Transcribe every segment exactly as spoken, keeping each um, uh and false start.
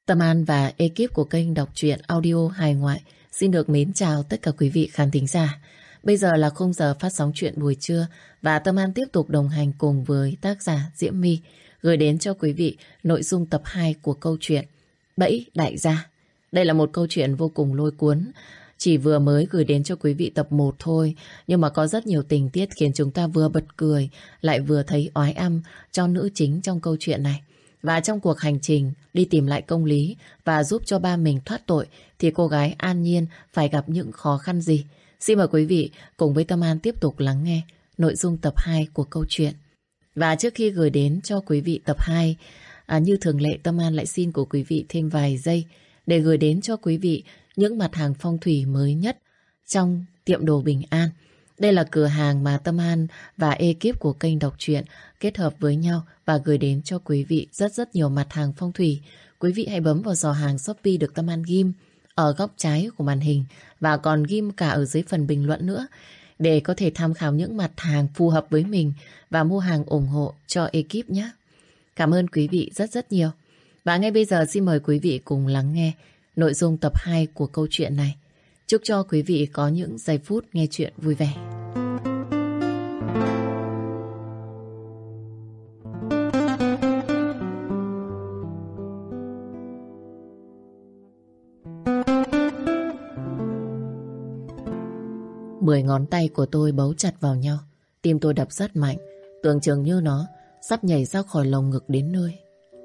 Tâm An và ekip của kênh đọc truyện audio hài ngoại xin được mến chào tất cả quý vị khán thính giả. Bây giờ là khung giờ phát sóng truyện buổi trưa và Tâm An tiếp tục đồng hành cùng với tác giả Diễm My gửi đến cho quý vị nội dung tập hai của câu chuyện Bẫy Đại Gia. Đây là một câu chuyện vô cùng lôi cuốn. Chỉ vừa mới gửi đến cho quý vị tập một thôi, nhưng mà có rất nhiều tình tiết khiến chúng ta vừa bật cười lại vừa thấy oái âm cho nữ chính trong câu chuyện này. Và trong cuộc hành trình đi tìm lại công lý và giúp cho ba mình thoát tội thì cô gái An Nhiên phải gặp những khó khăn gì? Xin mời quý vị cùng với Tâm An tiếp tục lắng nghe nội dung tập hai của câu chuyện. Và trước khi gửi đến cho quý vị tập hai, à, như thường lệ Tâm An lại xin của quý vị thêm vài giây để gửi đến cho quý vị những mặt hàng phong thủy mới nhất trong tiệm đồ Bình An. Đây là cửa hàng mà Tâm An và ekip của kênh đọc truyện kết hợp với nhau và gửi đến cho quý vị rất rất nhiều mặt hàng phong thủy. Quý vị hãy bấm vào giỏ hàng Shopee được Tâm An ghim ở góc trái của màn hình và còn ghim cả ở dưới phần bình luận nữa để có thể tham khảo những mặt hàng phù hợp với mình và mua hàng ủng hộ cho ekip nhé. Cảm ơn quý vị rất rất nhiều. Và ngay bây giờ xin mời quý vị cùng lắng nghe nội dung tập hai của câu chuyện này. Chúc cho quý vị có những giây phút nghe chuyện vui vẻ. Mười ngón tay của tôi bấu chặt vào nhau. Tim tôi đập rất mạnh, tưởng chừng như nó sắp nhảy ra khỏi lồng ngực đến nơi.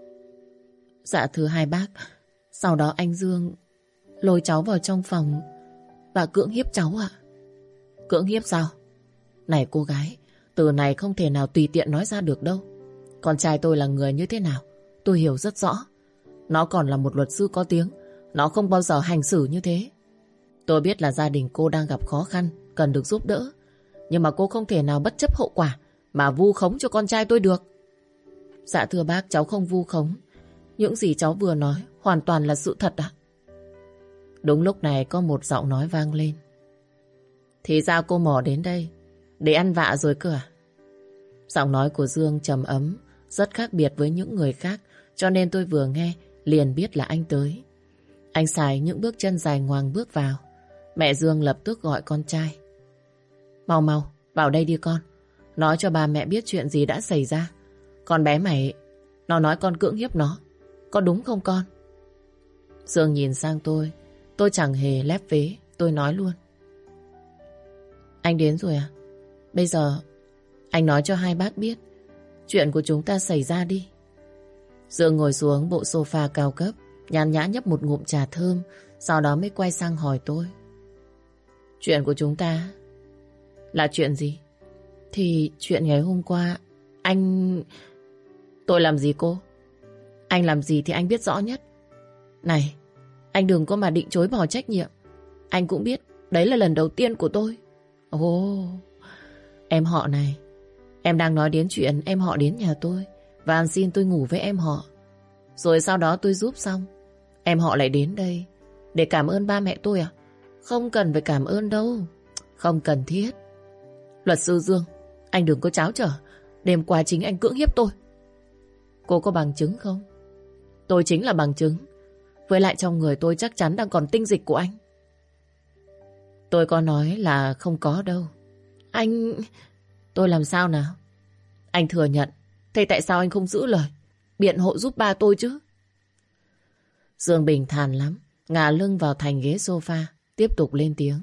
Dạ thưa hai bác, sau đó anh Dương lôi cháu vào trong phòng và cưỡng hiếp cháu ạ. Cưỡng hiếp sao? Này cô gái, từ này không thể nào tùy tiện nói ra được đâu. Con trai tôi là người như thế nào tôi hiểu rất rõ. Nó còn là một luật sư có tiếng, nó không bao giờ hành xử như thế. Tôi biết là gia đình cô đang gặp khó khăn, cần được giúp đỡ, nhưng mà cô không thể nào bất chấp hậu quả mà vu khống cho con trai tôi được. Dạ thưa bác, cháu không vu khống. Những gì cháu vừa nói hoàn toàn là sự thật ạ. Đúng lúc này có một giọng nói vang lên. Thì ra cô mò đến đây để ăn vạ rồi cơ à? Giọng nói của Dương trầm ấm, rất khác biệt với những người khác, cho nên tôi vừa nghe liền biết là anh tới. Anh xài những bước chân dài ngoằng bước vào. Mẹ Dương lập tức gọi con trai. Mau mau, vào đây đi con. Nói cho ba mẹ biết chuyện gì đã xảy ra. Con bé mày, nó nói con cưỡng hiếp nó. Có đúng không con? Dương nhìn sang tôi. Tôi chẳng hề lép vế. Tôi nói luôn. Anh đến rồi à? Bây giờ anh nói cho hai bác biết chuyện của chúng ta xảy ra đi. Dương ngồi xuống bộ sofa cao cấp, nhàn nhã nhấp một ngụm trà thơm, sau đó mới quay sang hỏi tôi. Chuyện của chúng ta là chuyện gì? Thì chuyện ngày hôm qua anh... Tôi làm gì cô? Anh làm gì thì anh biết rõ nhất. Này, anh đừng có mà định chối bỏ trách nhiệm. Anh cũng biết đấy là lần đầu tiên của tôi. Ồ, em họ này, em đang nói đến chuyện em họ đến nhà tôi và ăn xin tôi ngủ với em họ. Rồi sau đó tôi giúp xong, em họ lại đến đây để cảm ơn ba mẹ tôi à? Không cần phải cảm ơn đâu. Không cần thiết. Luật sư Dương, anh đừng có tráo trở. Đêm qua chính anh cưỡng hiếp tôi. Cô có bằng chứng không? Tôi chính là bằng chứng. Với lại trong người tôi chắc chắn đang còn tinh dịch của anh. Tôi có nói là không có đâu. Anh... Tôi làm sao nào? Anh thừa nhận. Thế tại sao anh không giữ lời biện hộ giúp ba tôi chứ? Dương bình thản lắm, ngả lưng vào thành ghế sofa, tiếp tục lên tiếng.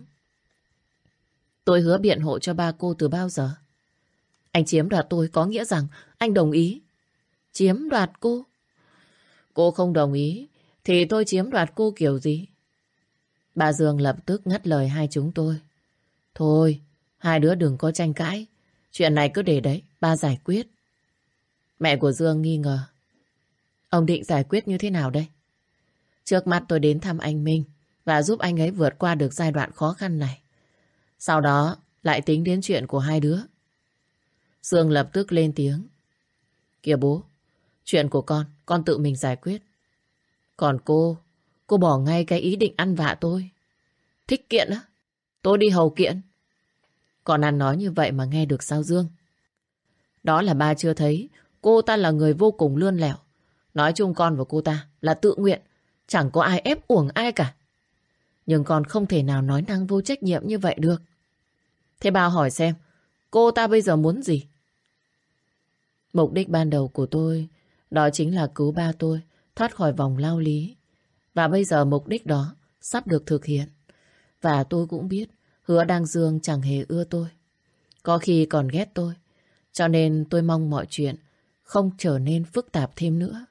Tôi hứa biện hộ cho ba cô từ bao giờ? Anh chiếm đoạt tôi có nghĩa rằng anh đồng ý. Chiếm đoạt cô? Cô không đồng ý thì tôi chiếm đoạt cô kiểu gì? Bà Dương lập tức ngắt lời hai chúng tôi. Thôi, hai đứa đừng có tranh cãi. Chuyện này cứ để đấy, ba giải quyết. Mẹ của Dương nghi ngờ. Ông định giải quyết như thế nào đây? Trước mắt tôi đến thăm anh Minh và giúp anh ấy vượt qua được giai đoạn khó khăn này. Sau đó lại tính đến chuyện của hai đứa. Dương lập tức lên tiếng. Kìa bố, chuyện của con, con tự mình giải quyết. Còn cô, cô bỏ ngay cái ý định ăn vạ tôi. Thích kiện á? Tôi đi hầu kiện. Còn ăn nói như vậy mà nghe được sao Dương? Đó là ba chưa thấy cô ta là người vô cùng lươn lẹo. Nói chung con và cô ta là tự nguyện Chẳng có ai ép uổng ai cả. Nhưng con không thể nào nói năng vô trách nhiệm như vậy được. Thế bà hỏi xem, cô ta bây giờ muốn gì? Mục đích ban đầu của tôi đó chính là cứu ba tôi thoát khỏi vòng lao lý. Và bây giờ mục đích đó sắp được thực hiện. Và tôi cũng biết Hứa Đăng Dương chẳng hề ưa tôi. Có khi còn ghét tôi. Cho nên tôi mong mọi chuyện không trở nên phức tạp thêm nữa.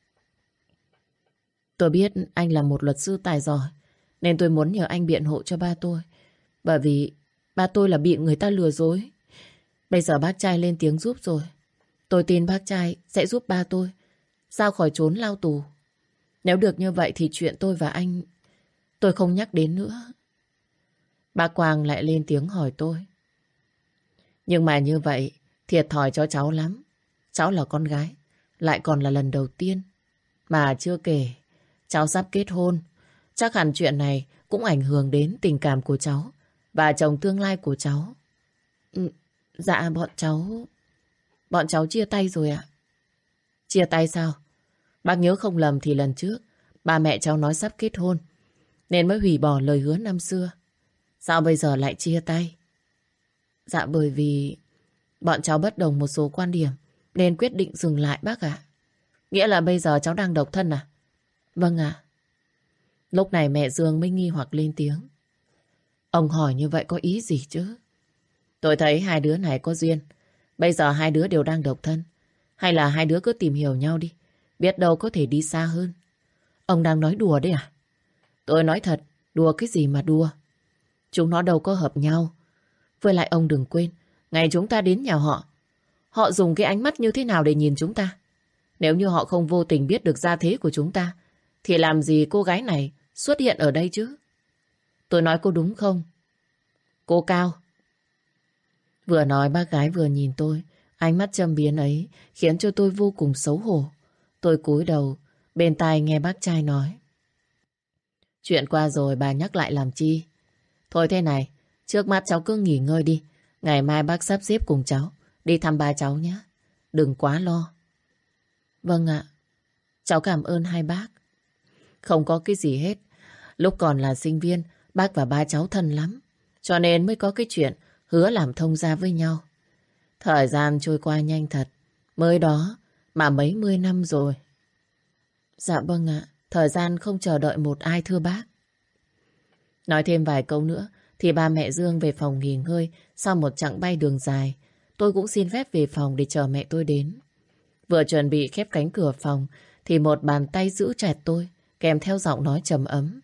Tôi biết anh là một luật sư tài giỏi, nên tôi muốn nhờ anh biện hộ cho ba tôi. Bởi vì ba tôi là bị người ta lừa dối. Bây giờ bác trai lên tiếng giúp rồi. Tôi tin bác trai sẽ giúp ba tôi ra khỏi chốn lao tù. Nếu được như vậy thì chuyện tôi và anh tôi không nhắc đến nữa. Bà Quang lại lên tiếng hỏi tôi. Nhưng mà như vậy thiệt thòi cho cháu lắm. Cháu là con gái, lại còn là lần đầu tiên. Mà chưa kể, cháu sắp kết hôn. Chắc hẳn chuyện này cũng ảnh hưởng đến tình cảm của cháu và chồng tương lai của cháu. Ừ, dạ bọn cháu... Bọn cháu chia tay rồi ạ. Chia tay sao? Bác nhớ không lầm thì lần trước ba mẹ cháu nói sắp kết hôn nên mới hủy bỏ lời hứa năm xưa. Sao bây giờ lại chia tay? Dạ bởi vì bọn cháu bất đồng một số quan điểm nên quyết định dừng lại bác ạ. Nghĩa là bây giờ cháu đang độc thân à? Vâng ạ. Lúc này mẹ Dương mới nghi hoặc lên tiếng. Ông hỏi như vậy có ý gì chứ? Tôi thấy hai đứa này có duyên. Bây giờ hai đứa đều đang độc thân. Hay là hai đứa cứ tìm hiểu nhau đi. Biết đâu có thể đi xa hơn. Ông đang nói đùa đấy à? Tôi nói thật, đùa cái gì mà đùa. Chúng nó đâu có hợp nhau. Với lại ông đừng quên, ngày chúng ta đến nhà họ, họ dùng cái ánh mắt như thế nào để nhìn chúng ta. Nếu như họ không vô tình biết được gia thế của chúng ta, thì làm gì cô gái này xuất hiện ở đây chứ? Tôi nói cô đúng không? Cô Cao. Vừa nói bác gái vừa nhìn tôi. Ánh mắt châm biếm ấy khiến cho tôi vô cùng xấu hổ. Tôi cúi đầu, bên tai nghe bác trai nói. Chuyện qua rồi bà nhắc lại làm chi? Thôi thế này, trước mắt cháu cứ nghỉ ngơi đi. Ngày mai bác sắp xếp cùng cháu đi thăm ba cháu nhé. Đừng quá lo. Vâng ạ. Cháu cảm ơn hai bác. Không có cái gì hết. Lúc còn là sinh viên, bác và ba cháu thân lắm. Cho nên mới có cái chuyện hứa làm thông gia với nhau. Thời gian trôi qua nhanh thật. Mới đó mà mấy mươi năm rồi. Dạ vâng ạ. Thời gian không chờ đợi một ai thưa bác. Nói thêm vài câu nữa thì ba mẹ Dương về phòng nghỉ ngơi. Sau một chặng bay đường dài, tôi cũng xin phép về phòng để chờ mẹ tôi đến. Vừa chuẩn bị khép cánh cửa phòng thì một bàn tay giữ chặt tôi, kèm theo giọng nói trầm ấm.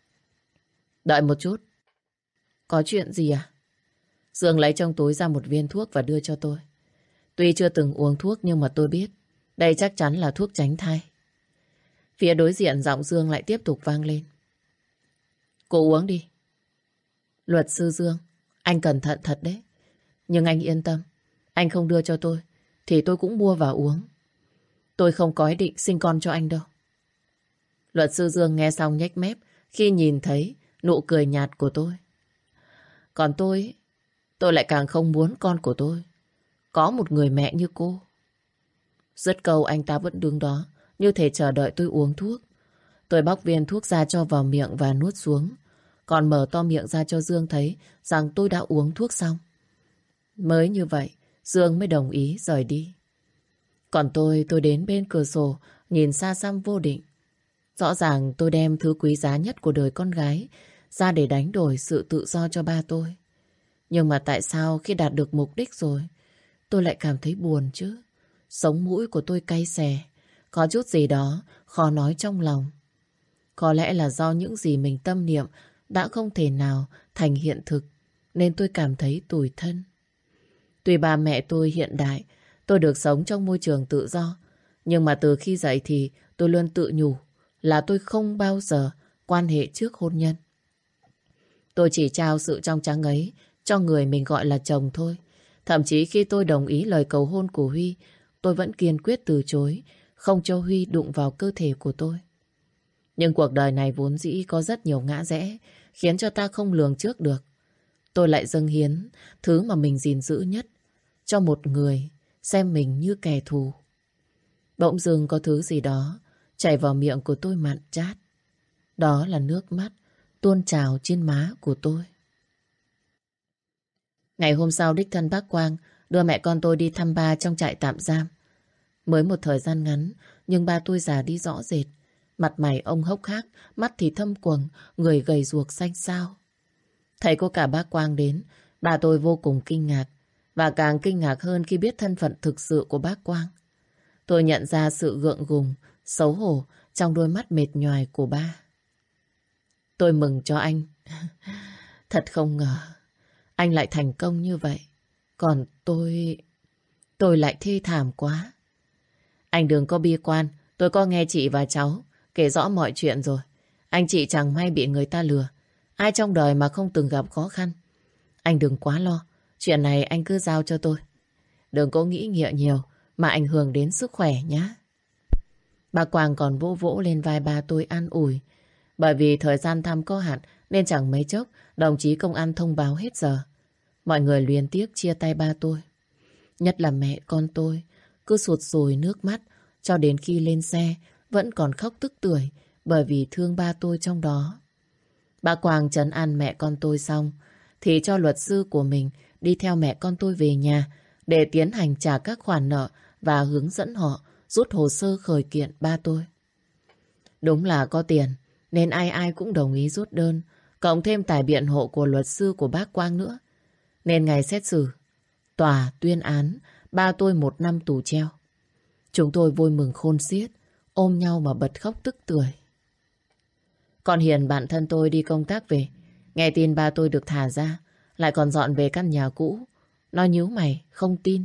Đợi một chút. Có chuyện gì à? Dương lấy trong túi ra một viên thuốc và đưa cho tôi. Tuy chưa từng uống thuốc nhưng mà tôi biết đây chắc chắn là thuốc tránh thai. Phía đối diện giọng Dương lại tiếp tục vang lên. Cô uống đi. Luật sư Dương, anh cẩn thận thật đấy. Nhưng anh yên tâm, anh không đưa cho tôi thì tôi cũng mua và uống. Tôi không có ý định sinh con cho anh đâu. Luật sư Dương nghe xong nhếch mép khi nhìn thấy nụ cười nhạt của tôi. Còn tôi, tôi lại càng không muốn con của tôi có một người mẹ như cô. Dứt câu anh ta vẫn đứng đó, như thể chờ đợi tôi uống thuốc. Tôi bóc viên thuốc ra cho vào miệng và nuốt xuống. Còn mở to miệng ra cho Dương thấy rằng tôi đã uống thuốc xong. Mới như vậy, Dương mới đồng ý rời đi. Còn tôi, tôi đến bên cửa sổ, nhìn xa xăm vô định. Rõ ràng tôi đem thứ quý giá nhất của đời con gái ra để đánh đổi sự tự do cho ba tôi. Nhưng mà tại sao khi đạt được mục đích rồi, tôi lại cảm thấy buồn chứ? Sống mũi của tôi cay xè, có chút gì đó khó nói trong lòng. Có lẽ là do những gì mình tâm niệm đã không thể nào thành hiện thực, nên tôi cảm thấy tủi thân. Tuy ba mẹ tôi hiện đại, tôi được sống trong môi trường tự do, nhưng mà từ khi dậy thì tôi luôn tự nhủ là tôi không bao giờ quan hệ trước hôn nhân. Tôi chỉ trao sự trong trắng ấy cho người mình gọi là chồng thôi. Thậm chí khi tôi đồng ý lời cầu hôn của Huy, tôi vẫn kiên quyết từ chối, không cho Huy đụng vào cơ thể của tôi. Nhưng cuộc đời này vốn dĩ có rất nhiều ngã rẽ, khiến cho ta không lường trước được. Tôi lại dâng hiến thứ mà mình gìn giữ nhất cho một người xem mình như kẻ thù. Bỗng dưng có thứ gì đó chảy vào miệng của tôi mặn chát. Đó là nước mắt tuôn trào trên má của tôi. Ngày hôm sau đích thân bác Quang đưa mẹ con tôi đi thăm ba trong trại tạm giam. Mới một thời gian ngắn nhưng ba tôi già đi rõ rệt. Mặt mày ông hốc hác, mắt thì thâm quầng, người gầy ruộc xanh xao. Thấy có cả bác Quang đến, bà tôi vô cùng kinh ngạc. Và càng kinh ngạc hơn khi biết thân phận thực sự của bác Quang. Tôi nhận ra sự gượng gùng, xấu hổ trong đôi mắt mệt nhoài của ba. Tôi mừng cho anh. Thật không ngờ anh lại thành công như vậy. Còn tôi... Tôi lại thê thảm quá. Anh đừng có bi quan. Tôi có nghe chị và cháu kể rõ mọi chuyện rồi. Anh chị chẳng may bị người ta lừa. Ai trong đời mà không từng gặp khó khăn. Anh đừng quá lo. Chuyện này anh cứ giao cho tôi. Đừng có nghĩ ngợi nhiều mà ảnh hưởng đến sức khỏe nhé. Bà Quang còn vỗ vỗ lên vai ba tôi an ủi. Bởi vì thời gian thăm có hạn nên chẳng mấy chốc đồng chí công an thông báo hết giờ. Mọi người luyến tiếc chia tay ba tôi. Nhất là mẹ con tôi cứ sụt sùi nước mắt cho đến khi lên xe vẫn còn khóc tức tưởi bởi vì thương ba tôi trong đó. Bà Quang trấn an mẹ con tôi xong thì cho luật sư của mình đi theo mẹ con tôi về nhà để tiến hành trả các khoản nợ và hướng dẫn họ rút hồ sơ khởi kiện ba tôi. Đúng là có tiền nên ai ai cũng đồng ý rút đơn, cộng thêm tài biện hộ của luật sư của bác Quang nữa. Nên ngày xét xử, tòa tuyên án ba tôi một năm tù treo. Chúng tôi vui mừng khôn xiết, ôm nhau mà bật khóc tức tưởi. Còn Hiền bạn thân tôi đi công tác về, nghe tin ba tôi được thả ra, lại còn dọn về căn nhà cũ. Nó nhíu mày, không tin.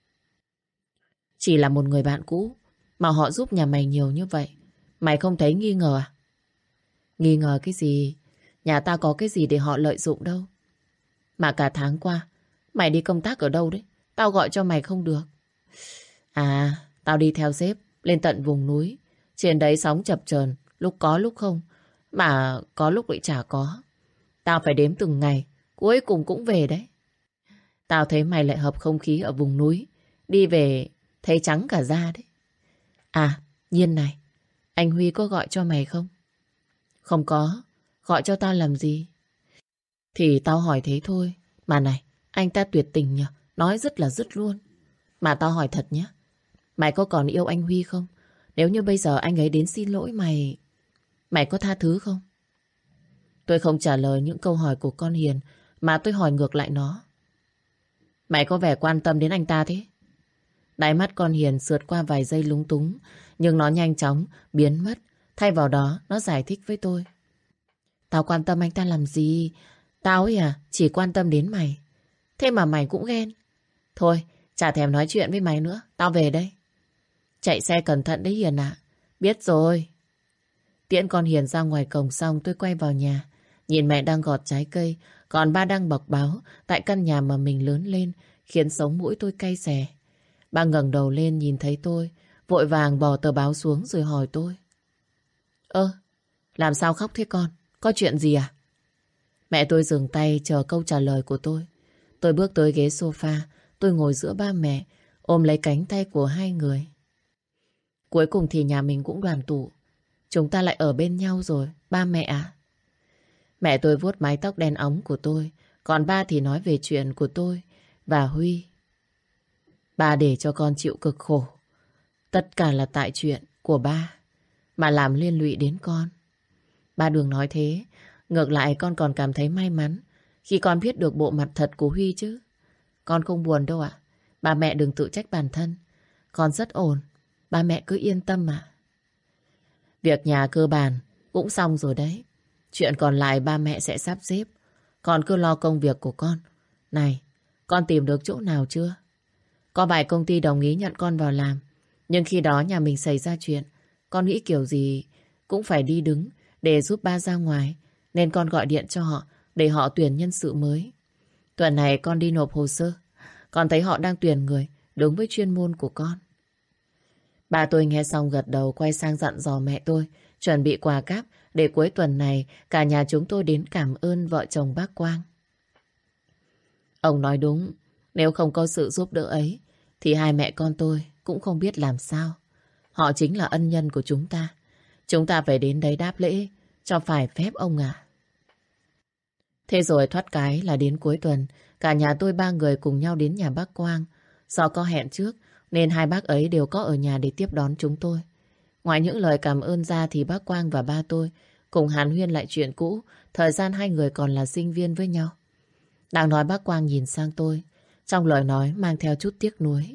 Chỉ là một người bạn cũ mà họ giúp nhà mày nhiều như vậy, mày không thấy nghi ngờ à? Nghi ngờ cái gì? Nhà ta có cái gì để họ lợi dụng đâu. Mà cả tháng qua mày đi công tác ở đâu đấy? Tao gọi cho mày không được. À, tao đi theo sếp lên tận vùng núi. Trên đấy sóng chập chờn, lúc có lúc không. Mà có lúc lại chả có. Tao phải đếm từng ngày, cuối cùng cũng về đấy. Tao thấy mày lại hợp không khí ở vùng núi. Đi về thấy trắng cả da đấy. À, Nhiên này, anh Huy có gọi cho mày không? Không có, gọi cho tao làm gì? Thì tao hỏi thế thôi. Mà này, anh ta tuyệt tình nhỉ, nói dứt là dứt luôn. Mà tao hỏi thật nhé, mày có còn yêu anh Huy không? Nếu như bây giờ anh ấy đến xin lỗi mày, mày có tha thứ không? Tôi không trả lời những câu hỏi của con Hiền, mà tôi hỏi ngược lại nó. Mày có vẻ quan tâm đến anh ta thế? Đáy mắt con Hiền sượt qua vài giây lúng túng, nhưng nó nhanh chóng biến mất. Thay vào đó, nó giải thích với tôi. Tao quan tâm anh ta làm gì? Tao ấy à, chỉ quan tâm đến mày. Thế mà mày cũng ghen. Thôi, chả thèm nói chuyện với mày nữa. Tao về đây. Chạy xe cẩn thận đấy Hiền ạ. Biết rồi. Tiễn con Hiền ra ngoài cổng xong tôi quay vào nhà. Nhìn mẹ đang gọt trái cây, còn ba đang bọc báo tại căn nhà mà mình lớn lên, khiến sống mũi tôi cay xè. Ba ngẩng đầu lên nhìn thấy tôi, vội vàng bỏ tờ báo xuống rồi hỏi tôi. Ơ, làm sao khóc thế con? Có chuyện gì à? Mẹ tôi dừng tay chờ câu trả lời của tôi. Tôi bước tới ghế sofa, tôi ngồi giữa ba mẹ, ôm lấy cánh tay của hai người. Cuối cùng thì nhà mình cũng đoàn tụ. Chúng ta lại ở bên nhau rồi, ba mẹ à? Mẹ tôi vuốt mái tóc đen óng của tôi, còn ba thì nói về chuyện của tôi và Huy. Ba để cho con chịu cực khổ. Tất cả là tại chuyện của ba mà làm liên lụy đến con. Ba đừng nói thế. Ngược lại con còn cảm thấy may mắn khi con biết được bộ mặt thật của Huy chứ. Con không buồn đâu ạ. Ba mẹ đừng tự trách bản thân. Con rất ổn. Ba mẹ cứ yên tâm ạ. Việc nhà cơ bản cũng xong rồi đấy. Chuyện còn lại ba mẹ sẽ sắp xếp. Con cứ lo công việc của con. Này, con tìm được chỗ nào chưa? Có vài công ty đồng ý nhận con vào làm. Nhưng khi đó nhà mình xảy ra chuyện, con nghĩ kiểu gì cũng phải đi đứng để giúp ba ra ngoài. Nên con gọi điện cho họ để họ tuyển nhân sự mới. Tuần này con đi nộp hồ sơ. Con thấy họ đang tuyển người đúng với chuyên môn của con. Bà tôi nghe xong gật đầu, quay sang dặn dò mẹ tôi chuẩn bị quà cáp để cuối tuần này cả nhà chúng tôi đến cảm ơn vợ chồng bác Quang. Ông nói đúng, nếu không có sự giúp đỡ ấy thì hai mẹ con tôi cũng không biết làm sao. Họ chính là ân nhân của chúng ta. Chúng ta phải đến đấy đáp lễ cho phải phép ông ạ. Thế rồi thoát cái là đến cuối tuần, cả nhà tôi ba người cùng nhau đến nhà bác Quang. Do có hẹn trước nên hai bác ấy đều có ở nhà để tiếp đón chúng tôi. Ngoài những lời cảm ơn ra thì bác Quang và ba tôi cùng hàn huyên lại chuyện cũ, thời gian hai người còn là sinh viên với nhau. Đang nói bác Quang nhìn sang tôi, trong lời nói mang theo chút tiếc nuối.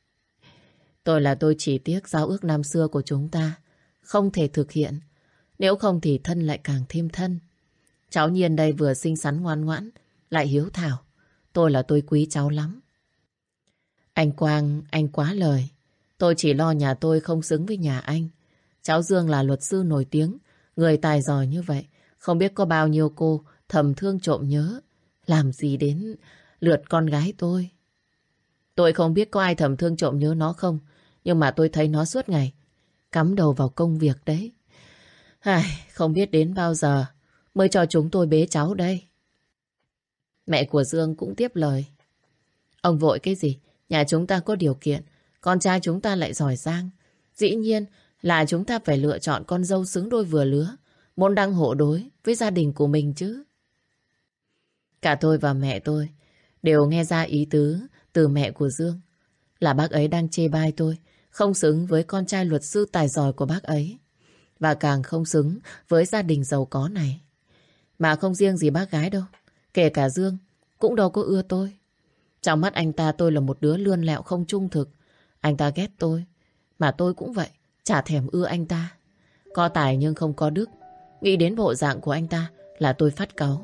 Tôi là tôi chỉ tiếc giao ước năm xưa của chúng ta không thể thực hiện. Nếu không thì thân lại càng thêm thân. Cháu Nhiên đây vừa xinh xắn ngoan ngoãn, lại hiếu thảo. Tôi là tôi quý cháu lắm. Anh Quang, anh quá lời. Tôi chỉ lo nhà tôi không xứng với nhà anh. Cháu Dương là luật sư nổi tiếng, người tài giỏi như vậy. Không biết có bao nhiêu cô thầm thương trộm nhớ. Làm gì đến lượt con gái tôi. Tôi không biết có ai thầm thương trộm nhớ nó không. Nhưng mà tôi thấy nó suốt ngày cắm đầu vào công việc đấy. Ai, không biết đến bao giờ mới cho chúng tôi bế cháu đây. Mẹ của Dương cũng tiếp lời. Ông vội cái gì? Nhà chúng ta có điều kiện, con trai chúng ta lại giỏi giang. Dĩ nhiên là chúng ta phải lựa chọn con dâu xứng đôi vừa lứa, môn đăng hộ đối với gia đình của mình chứ. Cả tôi và mẹ tôi đều nghe ra ý tứ từ mẹ của Dương là bác ấy đang chê bai tôi, không xứng với con trai luật sư tài giỏi của bác ấy, và càng không xứng với gia đình giàu có này. Mà không riêng gì bác gái đâu, kể cả Dương cũng đâu có ưa tôi. Trong mắt anh ta tôi là một đứa lươn lẹo không trung thực. Anh ta ghét tôi, mà tôi cũng vậy, chả thèm ưa anh ta. Có tài nhưng không có đức. Nghĩ đến bộ dạng của anh ta là tôi phát cáu.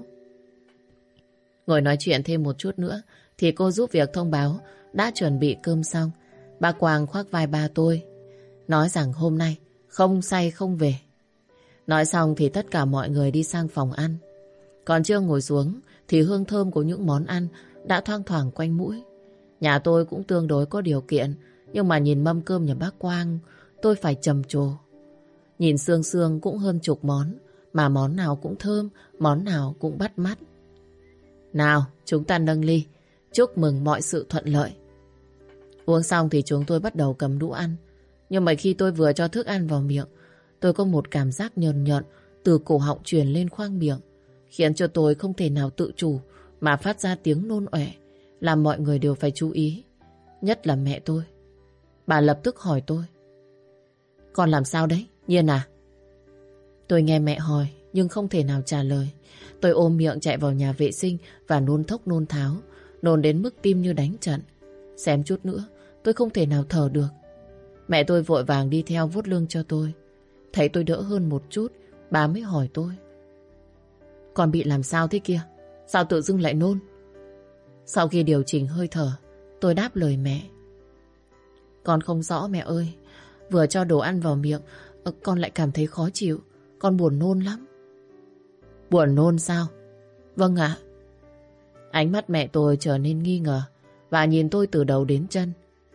Ngồi nói chuyện thêm một chút nữa thì cô giúp việc thông báo đã chuẩn bị cơm xong. Bà Quang khoác vai ba tôi, nói rằng hôm nay không say không về. Nói xong thì tất cả mọi người đi sang phòng ăn. Còn chưa ngồi xuống thì hương thơm của những món ăn đã thoang thoảng quanh mũi. Nhà tôi cũng tương đối có điều kiện, nhưng mà nhìn mâm cơm nhà bác Quang tôi phải trầm trồ. Nhìn xương xương cũng hơn chục món, mà món nào cũng thơm, món nào cũng bắt mắt. Nào, chúng ta nâng ly, chúc mừng mọi sự thuận lợi. Uống xong thì chúng tôi bắt đầu cầm đũa ăn. Nhưng mà khi tôi vừa cho thức ăn vào miệng, tôi có một cảm giác nhờn nhợn từ cổ họng truyền lên khoang miệng, khiến cho tôi không thể nào tự chủ mà phát ra tiếng nôn ọe, làm mọi người đều phải chú ý. Nhất là mẹ tôi. Bà lập tức hỏi tôi. Con làm sao đấy, Nhiên à? Tôi nghe mẹ hỏi nhưng không thể nào trả lời. Tôi ôm miệng chạy vào nhà vệ sinh và nôn thốc nôn tháo, nôn đến mức tim như đánh trận. Xém chút nữa tôi không thể nào thở được. Mẹ tôi vội vàng đi theo vuốt lưng cho tôi. Thấy tôi đỡ hơn một chút, bà mới hỏi tôi. Con bị làm sao thế kia? Sao tự dưng lại nôn? Sau khi điều chỉnh hơi thở, tôi đáp lời mẹ. Con không rõ mẹ ơi. Vừa cho đồ ăn vào miệng, con lại cảm thấy khó chịu. Con buồn nôn lắm. Buồn nôn sao? Vâng ạ. Ánh mắt mẹ tôi trở nên nghi ngờ và nhìn tôi từ đầu đến chân.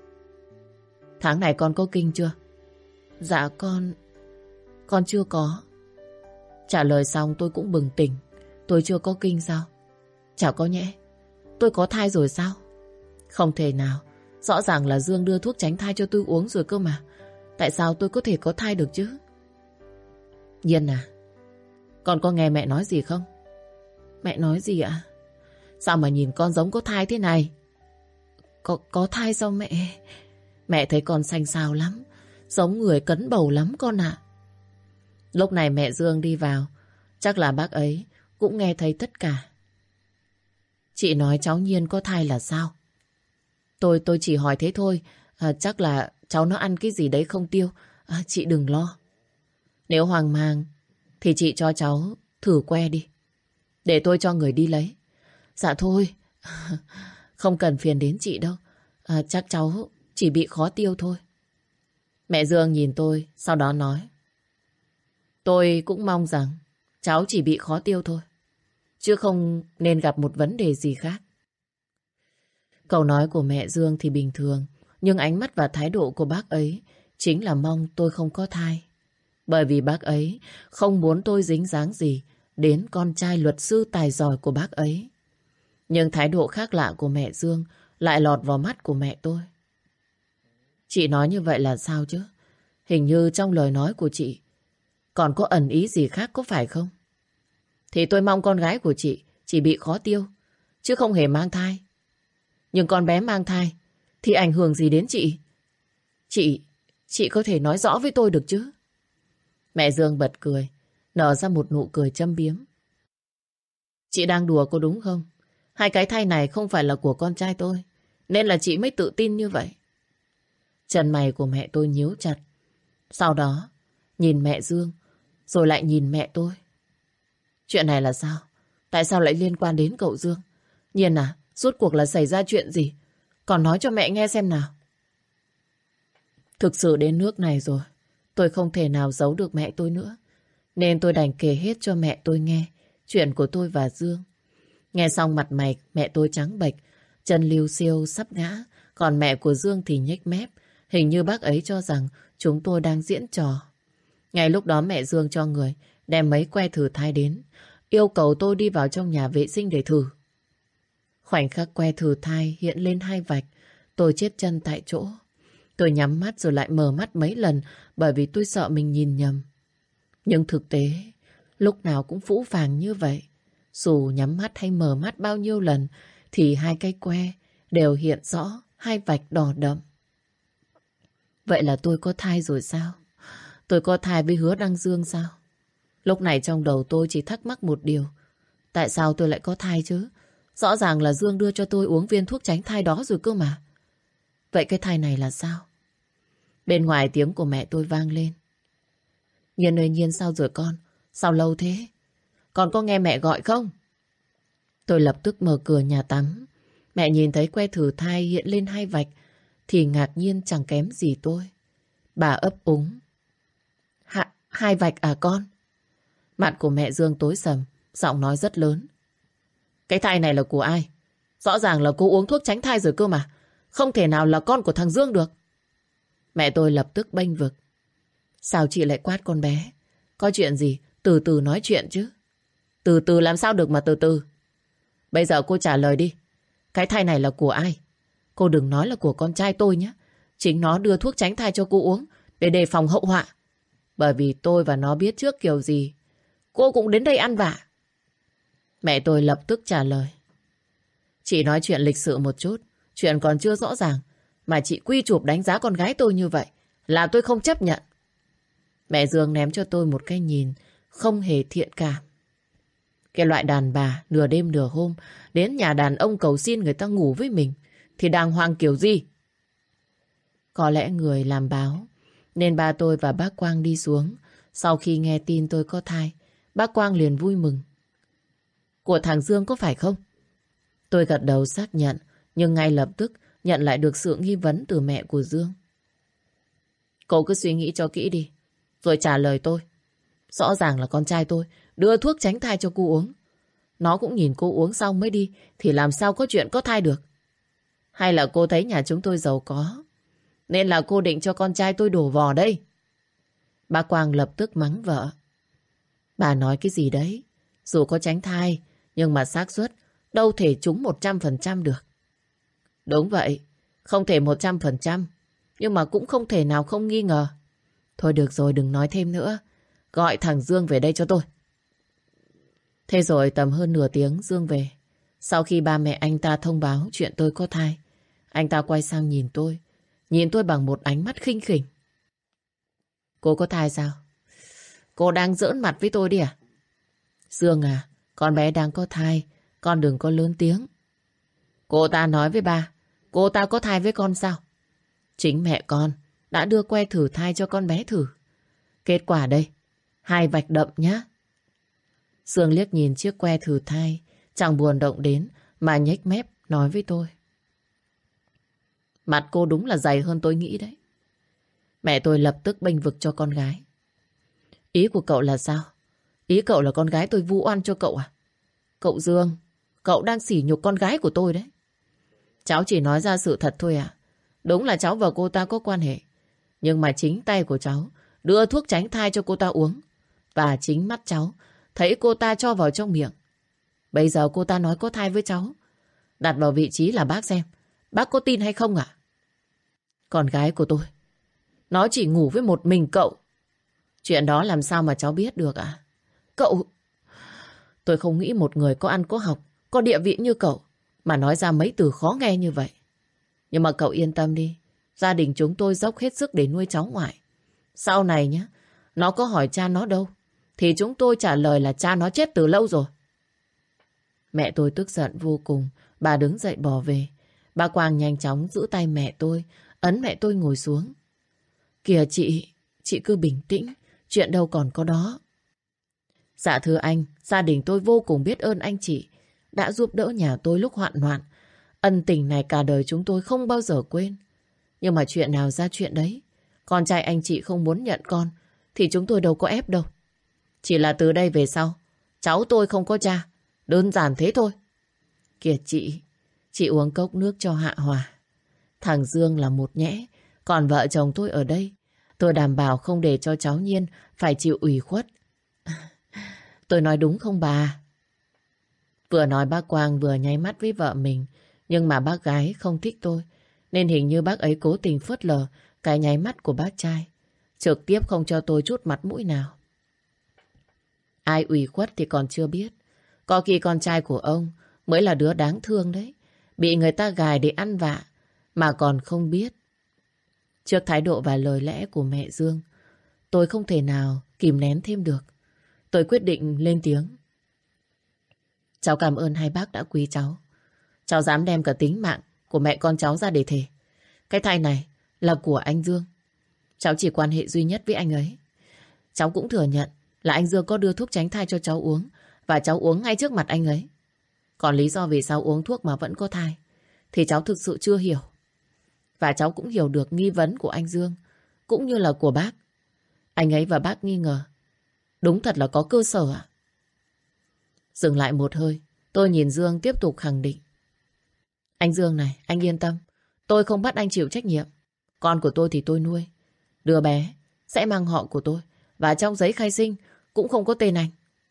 Tháng này con có kinh chưa? Dạ con... Con chưa có. Trả lời xong tôi cũng bừng tỉnh. Tôi chưa có kinh sao? Chả có nhẽ tôi có thai rồi sao? Không thể nào. Rõ ràng là Dương đưa thuốc tránh thai cho tôi uống rồi cơ mà. Tại sao tôi có thể có thai được chứ? Nhiên à, con có nghe mẹ nói gì không? Mẹ nói gì ạ? Sao mà nhìn con giống có thai thế này? Có, có thai sao mẹ? Mẹ thấy con xanh xao lắm, giống người cấn bầu lắm con ạ. Lúc này mẹ Dương đi vào. Chắc là bác ấy cũng nghe thấy tất cả. Chị nói cháu Nhiên có thai là sao? Tôi tôi chỉ hỏi thế thôi. à, Chắc là cháu nó ăn cái gì đấy không tiêu. à, Chị đừng lo. Nếu hoang mang thì chị cho cháu thử que đi, để tôi cho người đi lấy. Dạ thôi, không cần phiền đến chị đâu. à, Chắc cháu chỉ bị khó tiêu thôi. Mẹ Dương nhìn tôi, sau đó nói. Tôi cũng mong rằng cháu chỉ bị khó tiêu thôi, chứ không nên gặp một vấn đề gì khác. Câu nói của mẹ Dương thì bình thường, nhưng ánh mắt và thái độ của bác ấy chính là mong tôi không có thai. Bởi vì bác ấy không muốn tôi dính dáng gì đến con trai luật sư tài giỏi của bác ấy. Nhưng thái độ khác lạ của mẹ Dương lại lọt vào mắt của mẹ tôi. Chị nói như vậy là sao chứ? Hình như trong lời nói của chị còn có ẩn ý gì khác có phải không? Thì tôi mong con gái của chị chỉ bị khó tiêu, chứ không hề mang thai. Nhưng con bé mang thai thì ảnh hưởng gì đến chị? Chị, chị có thể nói rõ với tôi được chứ? Mẹ Dương bật cười, nở ra một nụ cười châm biếm. Chị đang đùa cô đúng không? Hai cái thai này không phải là của con trai tôi, nên là chị mới tự tin như vậy. Chân mày của mẹ tôi nhíu chặt. Sau đó, nhìn mẹ Dương, rồi lại nhìn mẹ tôi. Chuyện này là sao? Tại sao lại liên quan đến cậu Dương? Nhiên à, rốt cuộc là xảy ra chuyện gì? Còn nói cho mẹ nghe xem nào. Thực sự đến nước này rồi, tôi không thể nào giấu được mẹ tôi nữa. Nên tôi đành kể hết cho mẹ tôi nghe chuyện của tôi và Dương. Nghe xong mặt mày mẹ tôi trắng bệch, chân liu xiu sắp ngã. Còn mẹ của Dương thì nhếch mép. Hình như bác ấy cho rằng chúng tôi đang diễn trò. Ngay lúc đó mẹ Dương cho người đem mấy que thử thai đến, yêu cầu tôi đi vào trong nhà vệ sinh để thử. Khoảnh khắc que thử thai hiện lên hai vạch, tôi chết chân tại chỗ. Tôi nhắm mắt rồi lại mở mắt mấy lần bởi vì tôi sợ mình nhìn nhầm. Nhưng thực tế, lúc nào cũng phũ phàng như vậy. Dù nhắm mắt hay mở mắt bao nhiêu lần thì hai cái que đều hiện rõ hai vạch đỏ đậm. Vậy là tôi có thai rồi sao? Tôi có thai với Hứa Đăng Dương sao? Lúc này trong đầu tôi chỉ thắc mắc một điều. Tại sao tôi lại có thai chứ? Rõ ràng là Dương đưa cho tôi uống viên thuốc tránh thai đó rồi cơ mà. Vậy cái thai này là sao? Bên ngoài tiếng của mẹ tôi vang lên. Nhiên ơi Nhiên, sao rồi con? Sao lâu thế? Con có nghe mẹ gọi không? Tôi lập tức mở cửa nhà tắm. Mẹ nhìn thấy que thử thai hiện lên hai vạch thì ngạc nhiên chẳng kém gì tôi. Bà ấp úng. Hạ, hai vạch à con? Mặt của mẹ Dương tối sầm, giọng nói rất lớn. Cái thai này là của ai? Rõ ràng là cô uống thuốc tránh thai rồi cơ mà. Không thể nào là con của thằng Dương được. Mẹ tôi lập tức bênh vực. Sao chị lại quát con bé? Có chuyện gì? Từ từ nói chuyện chứ. Từ từ làm sao được mà từ từ. Bây giờ cô trả lời đi. Cái thai này là của ai? Cô đừng nói là của con trai tôi nhé. Chính nó đưa thuốc tránh thai cho cô uống để đề phòng hậu họa. Bởi vì tôi và nó biết trước kiểu gì cô cũng đến đây ăn vạ. Mẹ tôi lập tức trả lời. Chị nói chuyện lịch sự một chút. Chuyện còn chưa rõ ràng mà chị quy chụp đánh giá con gái tôi như vậy là tôi không chấp nhận. Mẹ Dương ném cho tôi một cái nhìn không hề thiện cảm. Cái loại đàn bà nửa đêm nửa hôm đến nhà đàn ông cầu xin người ta ngủ với mình thì đàng hoàng kiểu gì? Có lẽ người làm báo nên ba tôi và bác Quang đi xuống. Sau khi nghe tin tôi có thai, bác Quang liền vui mừng. Của thằng Dương có phải không? Tôi gật đầu xác nhận, nhưng ngay lập tức nhận lại được sự nghi vấn từ mẹ của Dương. Cô cứ suy nghĩ cho kỹ đi, rồi trả lời tôi. Rõ ràng là con trai tôi đưa thuốc tránh thai cho cô uống. Nó cũng nhìn cô uống xong mới đi, thì làm sao có chuyện có thai được? Hay là cô thấy nhà chúng tôi giàu có, nên là cô định cho con trai tôi đổ vò đây? Bà Quang lập tức mắng vợ. Bà nói cái gì đấy? Dù có tránh thai, nhưng mà xác suất đâu thể trúng một trăm phần trăm được. Đúng vậy, không thể một trăm phần trăm, nhưng mà cũng không thể nào không nghi ngờ. Thôi được rồi, đừng nói thêm nữa. Gọi thằng Dương về đây cho tôi. Thế rồi tầm hơn nửa tiếng Dương về. Sau khi ba mẹ anh ta thông báo chuyện tôi có thai, anh ta quay sang nhìn tôi. Nhìn tôi bằng một ánh mắt khinh khỉnh. Cô có thai sao? Cô đang giỡn mặt với tôi đi à? Dương à, con bé đang có thai, con đừng có lớn tiếng. Cô ta nói với ba, cô ta có thai với con sao? Chính mẹ con đã đưa que thử thai cho con bé thử. Kết quả đây, hai vạch đậm nhá. Dương liếc nhìn chiếc que thử thai, chẳng buồn động đến mà nhếch mép nói với tôi. Mặt cô đúng là dày hơn tôi nghĩ đấy. Mẹ tôi lập tức bênh vực cho con gái. Ý của cậu là sao? Ý cậu là con gái tôi vu oan cho cậu à? Cậu Dương, cậu đang sỉ nhục con gái của tôi đấy. Cháu chỉ nói ra sự thật thôi ạ. Đúng là cháu và cô ta có quan hệ. Nhưng mà chính tay của cháu đưa thuốc tránh thai cho cô ta uống. Và chính mắt cháu thấy cô ta cho vào trong miệng. Bây giờ cô ta nói có thai với cháu. Đặt vào vị trí là bác xem, bác có tin hay không ạ? Con gái của tôi, nó chỉ ngủ với một mình cậu. Chuyện đó làm sao mà cháu biết được ạ? Cậu... Tôi không nghĩ một người có ăn có học, có địa vị như cậu mà nói ra mấy từ khó nghe như vậy. Nhưng mà cậu yên tâm đi. Gia đình chúng tôi dốc hết sức để nuôi cháu ngoại. Sau này nhé, nó có hỏi cha nó đâu, thì chúng tôi trả lời là cha nó chết từ lâu rồi. Mẹ tôi tức giận vô cùng. Bà đứng dậy bỏ về. Bà Quang nhanh chóng giữ tay mẹ tôi, ấn mẹ tôi ngồi xuống. Kìa chị, chị cứ bình tĩnh, chuyện đâu còn có đó. Dạ thưa anh, gia đình tôi vô cùng biết ơn anh chị đã giúp đỡ nhà tôi lúc hoạn nạn. Ân tình này cả đời chúng tôi không bao giờ quên. Nhưng mà chuyện nào ra chuyện đấy. Con trai anh chị không muốn nhận con thì chúng tôi đâu có ép đâu. Chỉ là từ đây về sau cháu tôi không có cha. Đơn giản thế thôi. Kìa chị, chị uống cốc nước cho hạ hòa. Thằng Dương là một nhẽ, còn vợ chồng tôi ở đây. Tôi đảm bảo không để cho cháu Nhiên phải chịu ủy khuất. Tôi nói đúng không bà? Vừa nói bác Quang vừa nháy mắt với vợ mình. Nhưng mà bác gái không thích tôi, nên hình như bác ấy cố tình phớt lờ cái nháy mắt của bác trai, trực tiếp không cho tôi chút mặt mũi nào. Ai ủy khuất thì còn chưa biết. Có khi con trai của ông mới là đứa đáng thương đấy. Bị người ta gài để ăn vạ mà còn không biết. Trước thái độ và lời lẽ của mẹ Dương, tôi không thể nào kìm nén thêm được. Tôi quyết định lên tiếng. Cháu cảm ơn hai bác đã quý cháu. Cháu dám đem cả tính mạng của mẹ con cháu ra để thề. Cái thai này là của anh Dương. Cháu chỉ quan hệ duy nhất với anh ấy. Cháu cũng thừa nhận là anh Dương có đưa thuốc tránh thai cho cháu uống, và cháu uống ngay trước mặt anh ấy. Còn lý do vì sao uống thuốc mà vẫn có thai thì cháu thực sự chưa hiểu. Và cháu cũng hiểu được nghi vấn của anh Dương cũng như là của bác. Anh ấy và bác nghi ngờ đúng thật là có cơ sở ạ. Dừng lại một hơi, tôi nhìn Dương tiếp tục khẳng định. Anh Dương này, anh yên tâm. Tôi không bắt anh chịu trách nhiệm. Con của tôi thì tôi nuôi. Đứa bé sẽ mang họ của tôi. Và trong giấy khai sinh cũng không có tên anh.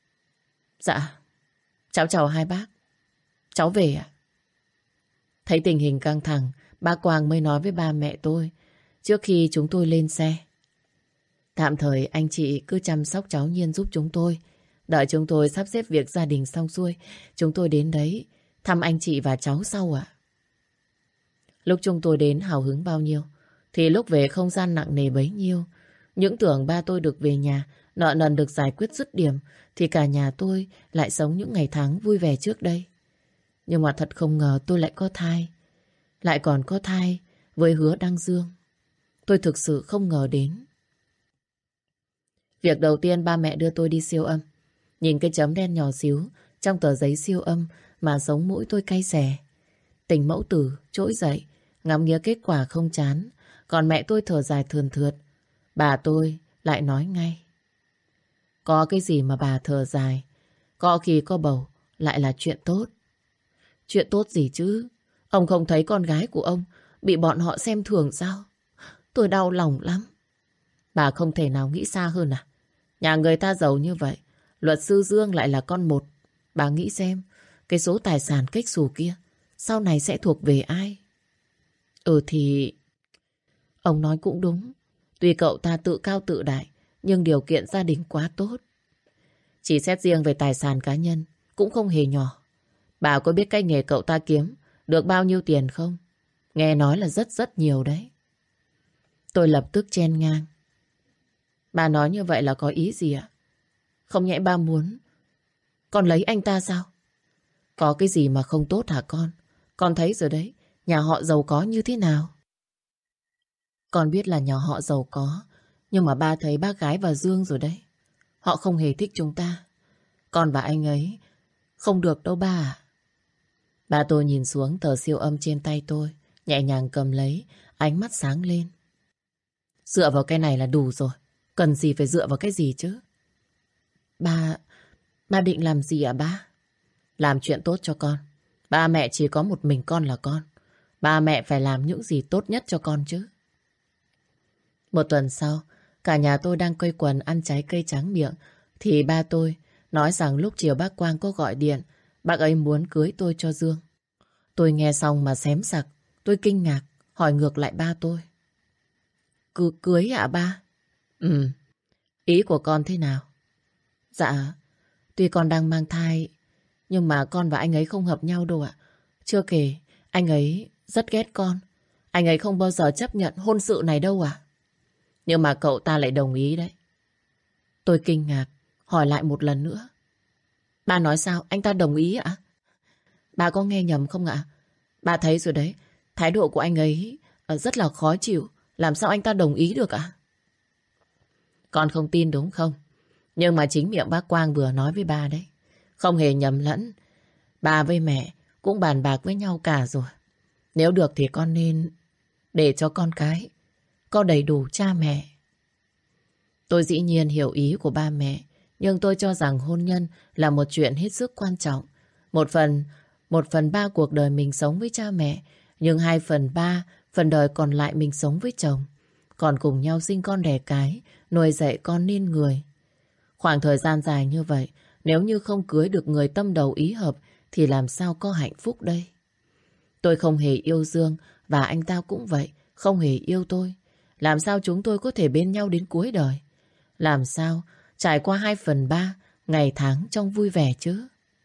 Dạ, cháu chào hai bác. Cháu về ạ. Thấy tình hình căng thẳng, ba Quang mới nói với ba mẹ tôi trước khi chúng tôi lên xe. Tạm thời anh chị cứ chăm sóc cháu Nhiên giúp chúng tôi. Đợi chúng tôi sắp xếp việc gia đình xong xuôi, chúng tôi đến đấy thăm anh chị và cháu sau ạ. Lúc chúng tôi đến hào hứng bao nhiêu thì lúc về không gian nặng nề bấy nhiêu. Những tưởng ba tôi được về nhà, nợ nần được giải quyết dứt điểm, thì cả nhà tôi lại sống những ngày tháng vui vẻ trước đây. Nhưng mà thật không ngờ tôi lại có thai. Lại còn có thai với Hứa Đăng Dương. Tôi thực sự không ngờ đến. Việc đầu tiên ba mẹ đưa tôi đi siêu âm. Nhìn cái chấm đen nhỏ xíu trong tờ giấy siêu âm mà sống mũi tôi cay xè. Tình mẫu tử trỗi dậy, ngắm nghía kết quả không chán. Còn mẹ tôi thở dài thườn thượt. Bà tôi lại nói ngay. Có cái gì mà bà thở dài. Có khi có bầu lại là chuyện tốt. Chuyện tốt gì chứ? Ông không thấy con gái của ông bị bọn họ xem thường sao? Tôi đau lòng lắm. Bà không thể nào nghĩ xa hơn à? Nhà người ta giàu như vậy, luật sư Dương lại là con một. Bà nghĩ xem, cái số tài sản kếch xù kia sau này sẽ thuộc về ai? Ừ thì... Ông nói cũng đúng. Tuy cậu ta tự cao tự đại, nhưng điều kiện gia đình quá tốt. Chỉ xét riêng về tài sản cá nhân cũng không hề nhỏ. Bà có biết cái nghề cậu ta kiếm được bao nhiêu tiền không? Nghe nói là rất rất nhiều đấy. Tôi lập tức chen ngang. Bà nói như vậy là có ý gì ạ? Không nhẽ ba muốn con lấy anh ta sao? Có cái gì mà không tốt hả con? Con thấy rồi đấy, nhà họ giàu có như thế nào? Con biết là nhà họ giàu có, nhưng mà ba thấy bác gái và Dương rồi đấy. Họ không hề thích chúng ta. Con và anh ấy không được đâu ba à. Ba tôi nhìn xuống tờ siêu âm trên tay tôi, nhẹ nhàng cầm lấy, ánh mắt sáng lên. Dựa vào cái này là đủ rồi. Cần gì phải dựa vào cái gì chứ? Ba... Ba định làm gì ạ ba? Làm chuyện tốt cho con. Ba mẹ chỉ có một mình con là con. Ba mẹ phải làm những gì tốt nhất cho con chứ. Một tuần sau, cả nhà tôi đang quây quần ăn trái cây tráng miệng, thì ba tôi nói rằng lúc chiều bác Quang có gọi điện, bác ấy muốn cưới tôi cho Dương. Tôi nghe xong mà xém sặc. Tôi kinh ngạc, hỏi ngược lại ba tôi. Cứ cưới ạ ba? Ừ. Ý của con thế nào? Dạ, tuy con đang mang thai, nhưng mà con và anh ấy không hợp nhau đâu ạ. Chưa kể, anh ấy rất ghét con. Anh ấy không bao giờ chấp nhận hôn sự này đâu ạ. Nhưng mà cậu ta lại đồng ý đấy. Tôi kinh ngạc, hỏi lại một lần nữa. Bà nói sao? Anh ta đồng ý ạ? Bà có nghe nhầm không ạ? Bà thấy rồi đấy, thái độ của anh ấy rất là khó chịu. Làm sao anh ta đồng ý được ạ? Con không tin đúng không? Nhưng mà chính miệng bác Quang vừa nói với bà đấy. Không hề nhầm lẫn. Bà với mẹ cũng bàn bạc với nhau cả rồi. Nếu được thì con nên để cho con cái có đầy đủ cha mẹ. Tôi dĩ nhiên hiểu ý của ba mẹ, nhưng tôi cho rằng hôn nhân là một chuyện hết sức quan trọng. Một phần, một phần ba cuộc đời mình sống với cha mẹ, nhưng hai phần ba, phần đời còn lại mình sống với chồng. Còn cùng nhau sinh con đẻ cái, nuôi dạy con nên người. Khoảng thời gian dài như vậy, nếu như không cưới được người tâm đầu ý hợp, thì làm sao có hạnh phúc đây? Tôi không hề yêu Dương, và anh ta cũng vậy, không hề yêu tôi. Làm sao chúng tôi có thể bên nhau đến cuối đời? Làm sao trải qua hai phần ba ngày tháng trong vui vẻ chứ?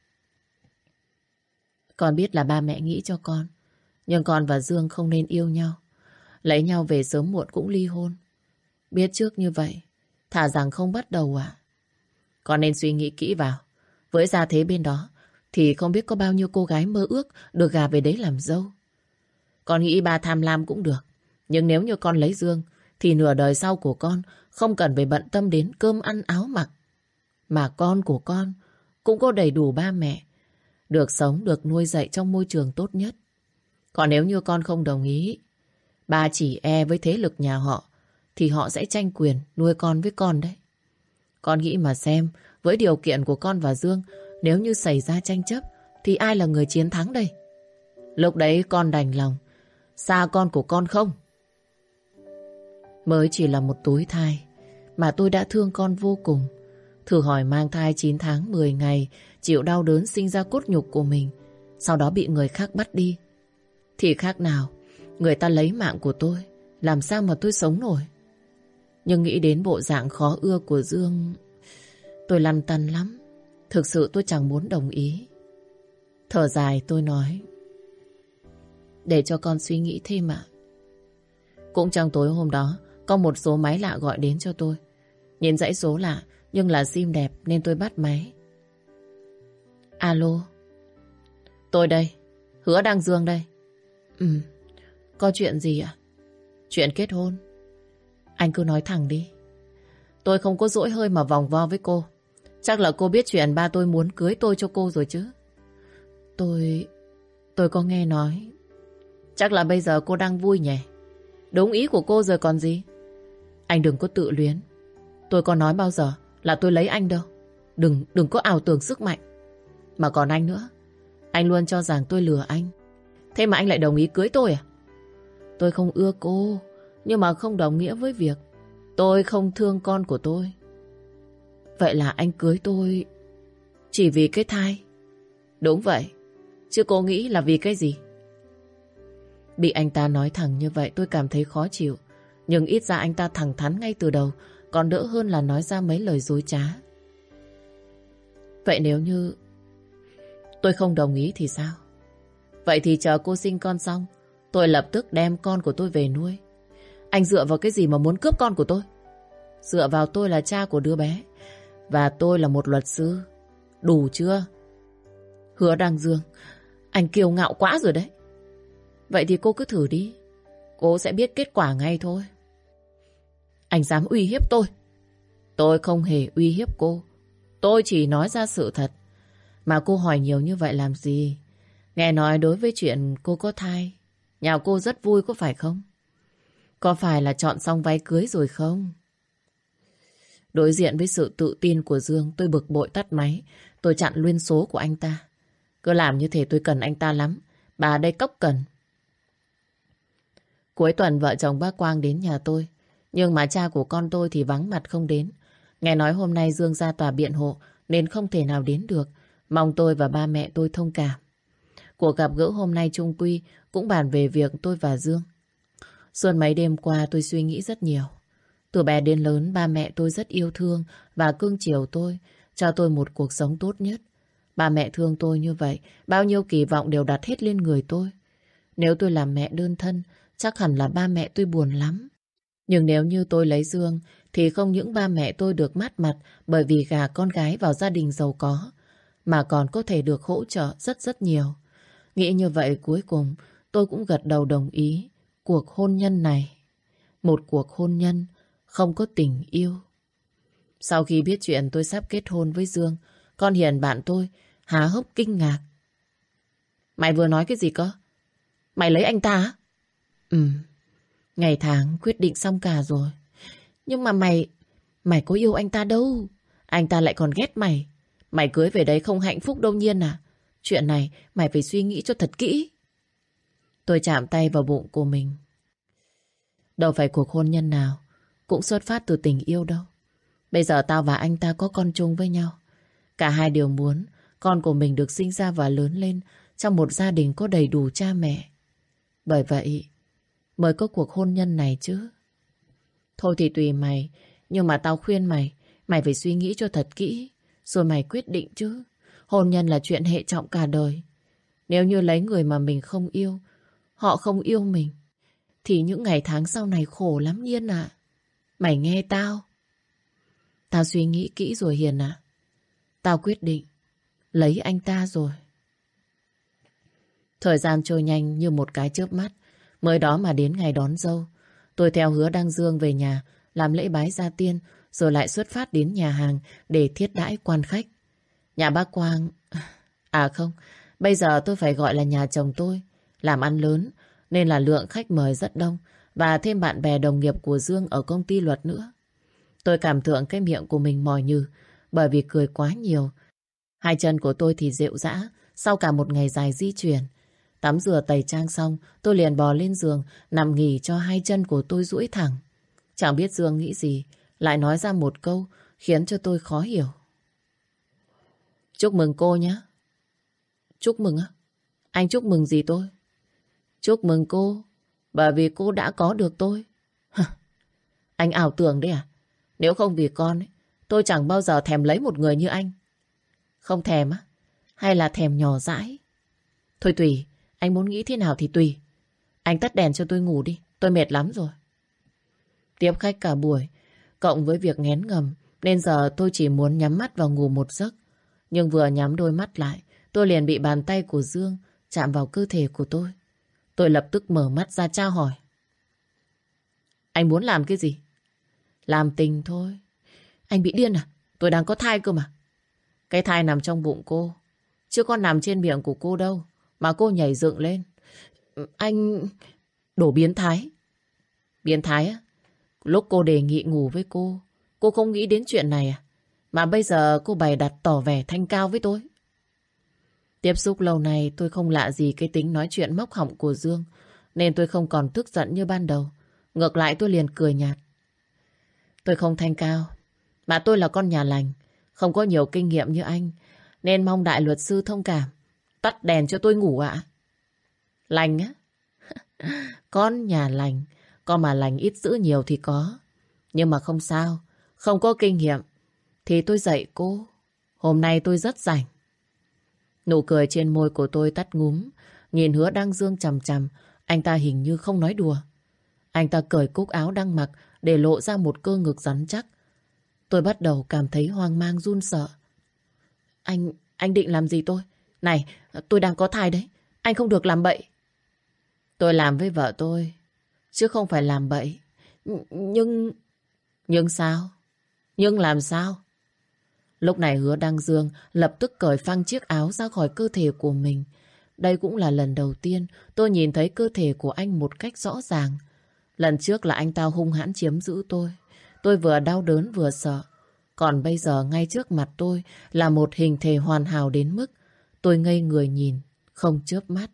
Con biết là ba mẹ nghĩ cho con, nhưng con và Dương không nên yêu nhau. Lấy nhau về sớm muộn cũng ly hôn. Biết trước như vậy, thà rằng không bắt đầu à? Con nên suy nghĩ kỹ vào. Với gia thế bên đó, thì không biết có bao nhiêu cô gái mơ ước được gà về đấy làm dâu. Con nghĩ ba tham lam cũng được. Nhưng nếu như con lấy Dương, thì nửa đời sau của con không cần phải bận tâm đến cơm ăn áo mặc. Mà con của con cũng có đầy đủ ba mẹ, được sống, được nuôi dạy trong môi trường tốt nhất. Còn nếu như con không đồng ý, ba chỉ e với thế lực nhà họ, thì họ sẽ tranh quyền nuôi con với con đấy. Con nghĩ mà xem, với điều kiện của con và Dương, nếu như xảy ra tranh chấp, thì ai là người chiến thắng đây? Lúc đấy con đành lòng xa con của con không? Mới chỉ là một túi thai mà tôi đã thương con vô cùng. Thử hỏi mang thai chín tháng mười ngày, chịu đau đớn sinh ra cốt nhục của mình, sau đó bị người khác bắt đi, thì khác nào người ta lấy mạng của tôi. Làm sao mà tôi sống nổi? Nhưng nghĩ đến bộ dạng khó ưa của Dương, tôi lăn tăn lắm. Thực sự tôi chẳng muốn đồng ý. Thở dài tôi nói, để cho con suy nghĩ thêm ạ. Cũng trong tối hôm đó, có một số máy lạ gọi đến cho tôi. Nhìn dãy số lạ nhưng là sim đẹp nên tôi bắt máy. Alo. Tôi đây, Hứa Đăng Dương đây. Ừ, có chuyện gì ạ? Chuyện kết hôn. Anh cứ nói thẳng đi. Tôi không có dỗi hơi mà vòng vo với cô. Chắc là cô biết chuyện ba tôi muốn cưới tôi cho cô rồi chứ. Tôi... Tôi có nghe nói. Chắc là bây giờ cô đang vui nhỉ? Đúng ý của cô rồi còn gì. Anh đừng có tự luyến. Tôi có nói bao giờ là tôi lấy anh đâu. Đừng, đừng có ảo tưởng sức mạnh. Mà còn anh nữa, anh luôn cho rằng tôi lừa anh. Thế mà anh lại đồng ý cưới tôi à? Tôi không ưa cô, nhưng mà không đồng nghĩa với việc tôi không thương con của tôi. Vậy là anh cưới tôi chỉ vì cái thai? Đúng vậy. Chứ cô nghĩ là vì cái gì? Bị anh ta nói thẳng như vậy tôi cảm thấy khó chịu. Nhưng ít ra anh ta thẳng thắn ngay từ đầu, còn đỡ hơn là nói ra mấy lời dối trá. Vậy nếu như tôi không đồng ý thì sao? Vậy thì chờ cô sinh con xong, tôi lập tức đem con của tôi về nuôi. Anh dựa vào cái gì mà muốn cướp con của tôi? Dựa vào tôi là cha của đứa bé, và tôi là một luật sư. Đủ chưa? Hứa Đăng Dương, anh kiêu ngạo quá rồi đấy. Vậy thì cô cứ thử đi, cô sẽ biết kết quả ngay thôi. Anh dám uy hiếp tôi? Tôi không hề uy hiếp cô. Tôi chỉ nói ra sự thật. Mà cô hỏi nhiều như vậy làm gì? Nghe nói đối với chuyện cô có thai, nhà cô rất vui có phải không? Có phải là chọn xong váy cưới rồi không? Đối diện với sự tự tin của Dương, tôi bực bội tắt máy. Tôi chặn luôn số của anh ta. Cứ làm như thế tôi cần anh ta lắm. Bà đây cốc cần. Cuối tuần vợ chồng bác Quang đến nhà tôi. Nhưng mà cha của con tôi thì vắng mặt không đến. Nghe nói hôm nay Dương ra tòa biện hộ nên không thể nào đến được. Mong tôi và ba mẹ tôi thông cảm. Cuộc gặp gỡ hôm nay chung quy cũng bàn về việc tôi và Dương. Suốt mấy đêm qua tôi suy nghĩ rất nhiều. Từ bé đến lớn, ba mẹ tôi rất yêu thương và cưng chiều tôi, cho tôi một cuộc sống tốt nhất. Ba mẹ thương tôi như vậy, bao nhiêu kỳ vọng đều đặt hết lên người tôi. Nếu tôi làm mẹ đơn thân, chắc hẳn là ba mẹ tôi buồn lắm. Nhưng nếu như tôi lấy Dương, thì không những ba mẹ tôi được mát mặt bởi vì gả con gái vào gia đình giàu có, mà còn có thể được hỗ trợ rất rất nhiều. Nghĩ như vậy cuối cùng tôi cũng gật đầu đồng ý cuộc hôn nhân này. Một cuộc hôn nhân không có tình yêu. Sau khi biết chuyện tôi sắp kết hôn với Dương, con Hiền bạn tôi há hốc kinh ngạc. Mày vừa nói cái gì cơ? Mày lấy anh ta á? Ừ, ngày tháng quyết định xong cả rồi. Nhưng mà mày, mày có yêu anh ta đâu. Anh ta lại còn ghét mày. Mày cưới về đấy không hạnh phúc đâu Nhiên à. Chuyện này mày phải suy nghĩ cho thật kỹ. Tôi chạm tay vào bụng của mình. Đâu phải cuộc hôn nhân nào cũng xuất phát từ tình yêu đâu. Bây giờ tao và anh ta có con chung với nhau. Cả hai đều muốn con của mình được sinh ra và lớn lên trong một gia đình có đầy đủ cha mẹ. Bởi vậy mới có cuộc hôn nhân này chứ. Thôi thì tùy mày, nhưng mà tao khuyên mày, mày phải suy nghĩ cho thật kỹ, rồi mày quyết định chứ. Hôn nhân là chuyện hệ trọng cả đời. Nếu như lấy người mà mình không yêu, họ không yêu mình, thì những ngày tháng sau này khổ lắm Nhiên ạ. Mày nghe tao. Tao suy nghĩ kỹ rồi Hiền ạ. Tao quyết định lấy anh ta rồi. Thời gian trôi nhanh như một cái chớp mắt. Mới đó mà đến ngày đón dâu, tôi theo Hứa Đăng Dương về nhà làm lễ bái gia tiên, rồi lại xuất phát đến nhà hàng để thiết đãi quan khách. Nhà bác Quang... À không, bây giờ tôi phải gọi là nhà chồng tôi. Làm ăn lớn nên là lượng khách mời rất đông, và thêm bạn bè đồng nghiệp của Dương ở công ty luật nữa. Tôi cảm thượng cái miệng của mình mỏi nhừ bởi vì cười quá nhiều. Hai chân của tôi thì rệu rã sau cả một ngày dài di chuyển. Tắm rửa tẩy trang xong, tôi liền bò lên giường nằm nghỉ cho hai chân của tôi duỗi thẳng. Chẳng biết Dương nghĩ gì, lại nói ra một câu khiến cho tôi khó hiểu. Chúc mừng cô nhé. Chúc mừng á? Anh chúc mừng gì tôi? Chúc mừng cô bởi vì cô đã có được tôi. Anh ảo tưởng đấy à? Nếu không vì con ấy, tôi chẳng bao giờ thèm lấy một người như anh. Không thèm á? Hay là thèm nhỏ dãi? Thôi tùy, anh muốn nghĩ thế nào thì tùy. Anh tắt đèn cho tôi ngủ đi, tôi mệt lắm rồi. Tiếp khách cả buổi, cộng với việc nghén ngầm, nên giờ tôi chỉ muốn nhắm mắt vào ngủ một giấc. Nhưng vừa nhắm đôi mắt lại, tôi liền bị bàn tay của Dương chạm vào cơ thể của tôi. Tôi lập tức mở mắt ra trao hỏi. Anh muốn làm cái gì? Làm tình thôi. Anh bị điên à? Tôi đang có thai cơ mà. Cái thai nằm trong bụng cô, chứ có nằm trên miệng của cô đâu mà cô nhảy dựng lên. Anh... Đồ biến thái. Biến thái á? Lúc cô đề nghị ngủ với cô, cô không nghĩ đến chuyện này à? Mà bây giờ cô bày đặt tỏ vẻ thanh cao với tôi. Tiếp xúc lâu nay tôi không lạ gì cái tính nói chuyện móc họng của Dương, nên tôi không còn tức giận như ban đầu. Ngược lại tôi liền cười nhạt. Tôi không thanh cao, mà tôi là con nhà lành, không có nhiều kinh nghiệm như anh, nên mong đại luật sư thông cảm. Tắt đèn cho tôi ngủ ạ. Lành á? Con nhà lành, con mà lành ít dữ nhiều thì có. Nhưng mà không sao, không có kinh nghiệm thì tôi dạy cô. Hôm nay tôi rất rảnh. Nụ cười trên môi của tôi tắt ngúm. Nhìn Hứa Đăng Dương chằm chằm, anh ta hình như không nói đùa. Anh ta cởi cúc áo đang mặc để lộ ra một cơ ngực rắn chắc. Tôi bắt đầu cảm thấy hoang mang run sợ. Anh, anh định làm gì tôi? Này, tôi đang có thai đấy. Anh không được làm bậy. Tôi làm với vợ tôi, chứ không phải làm bậy. Nhưng... Nhưng sao? Nhưng làm sao? Lúc này Hứa Đăng Dương lập tức cởi phăng chiếc áo ra khỏi cơ thể của mình. Đây cũng là lần đầu tiên tôi nhìn thấy cơ thể của anh một cách rõ ràng. Lần trước là anh ta hung hãn chiếm giữ tôi. Tôi vừa đau đớn vừa sợ. Còn bây giờ ngay trước mặt tôi là một hình thể hoàn hảo đến mức tôi ngây người nhìn, không chớp mắt.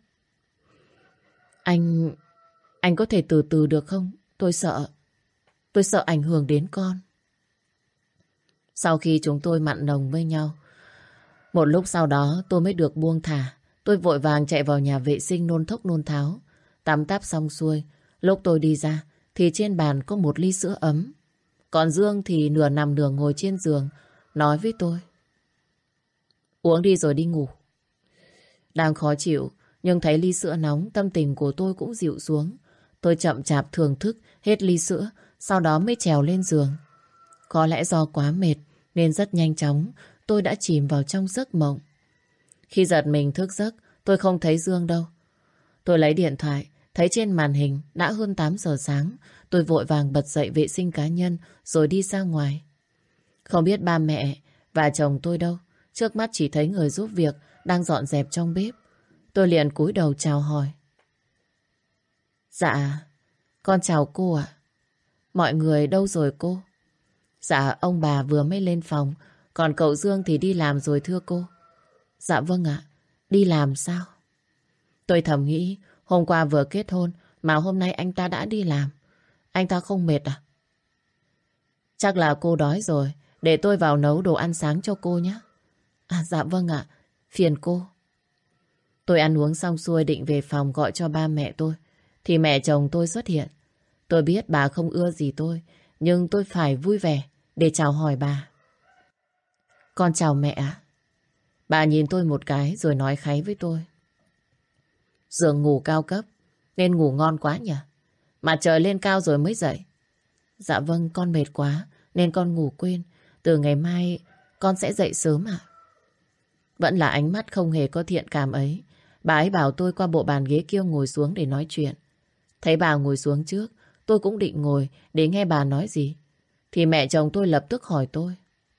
Anh... Anh có thể từ từ được không? Tôi sợ. Tôi sợ ảnh hưởng đến con. Sau khi chúng tôi mặn nồng với nhau, một lúc sau đó tôi mới được buông thả. Tôi vội vàng chạy vào nhà vệ sinh nôn thốc nôn tháo. Tắm táp xong xuôi, lúc tôi đi ra thì trên bàn có một ly sữa ấm. Còn Dương thì nửa nằm nửa ngồi trên giường, nói với tôi. Uống đi rồi đi ngủ. Đang khó chịu, nhưng thấy ly sữa nóng, tâm tình của tôi cũng dịu xuống. Tôi chậm chạp thưởng thức hết ly sữa, sau đó mới trèo lên giường. Có lẽ do quá mệt, nên rất nhanh chóng, tôi đã chìm vào trong giấc mộng. Khi giật mình thức giấc, tôi không thấy Dương đâu. Tôi lấy điện thoại, thấy trên màn hình đã hơn tám giờ sáng. Tôi vội vàng bật dậy vệ sinh cá nhân rồi đi ra ngoài. Không biết ba mẹ và chồng tôi đâu. Trước mắt chỉ thấy người giúp việc đang dọn dẹp trong bếp. Tôi liền cúi đầu chào hỏi. Dạ, con chào cô ạ. Mọi người đâu rồi cô? Dạ, ông bà vừa mới lên phòng, còn cậu Dương thì đi làm rồi thưa cô. Dạ vâng ạ, đi làm sao? Tôi thầm nghĩ, hôm qua vừa kết hôn mà hôm nay anh ta đã đi làm. Anh ta không mệt à? Chắc là cô đói rồi, để tôi vào nấu đồ ăn sáng cho cô nhé. À dạ vâng ạ, phiền cô. Tôi ăn uống xong xuôi định về phòng gọi cho ba mẹ tôi, thì mẹ chồng tôi xuất hiện. Tôi biết bà không ưa gì tôi, nhưng tôi phải vui vẻ để chào hỏi bà. Con chào mẹ ạ. Bà nhìn tôi một cái rồi nói kháy với tôi. Giường ngủ cao cấp nên ngủ ngon quá nhỉ? Mà trời lên cao rồi mới dậy. Dạ vâng, con mệt quá nên con ngủ quên. Từ ngày mai con sẽ dậy sớm ạ. Vẫn là ánh mắt không hề có thiện cảm ấy. Bà ấy bảo tôi qua bộ bàn ghế kia ngồi xuống để nói chuyện. Thấy bà ngồi xuống trước, tôi cũng định ngồi để nghe bà nói gì. Thì mẹ chồng tôi lập tức hỏi tôi.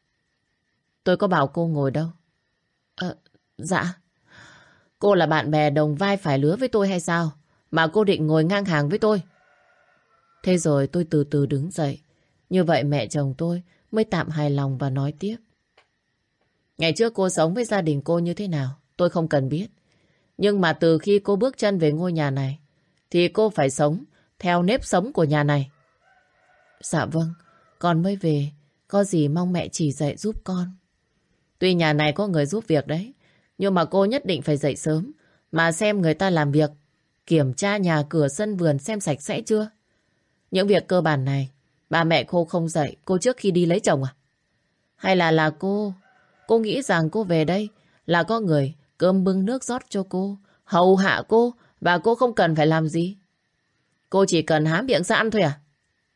Tôi có bảo cô ngồi đâu? Ờ, dạ. Cô là bạn bè đồng vai phải lứa với tôi hay sao? Mà cô định ngồi ngang hàng với tôi? Thế rồi tôi từ từ đứng dậy. Như vậy mẹ chồng tôi mới tạm hài lòng và nói tiếp. Ngày trước cô sống với gia đình cô như thế nào, tôi không cần biết. Nhưng mà từ khi cô bước chân về ngôi nhà này, thì cô phải sống theo nếp sống của nhà này. Dạ vâng, con mới về, có gì mong mẹ chỉ dạy giúp con. Tuy nhà này có người giúp việc đấy, nhưng mà cô nhất định phải dậy sớm, mà xem người ta làm việc, kiểm tra nhà cửa sân vườn xem sạch sẽ chưa. Những việc cơ bản này, ba mẹ cô không dạy cô trước khi đi lấy chồng à? Hay là là cô, cô nghĩ rằng cô về đây là có người cơm bưng nước rót cho cô, hầu hạ cô, và cô không cần phải làm gì? Cô chỉ cần há miệng ra ăn thôi à?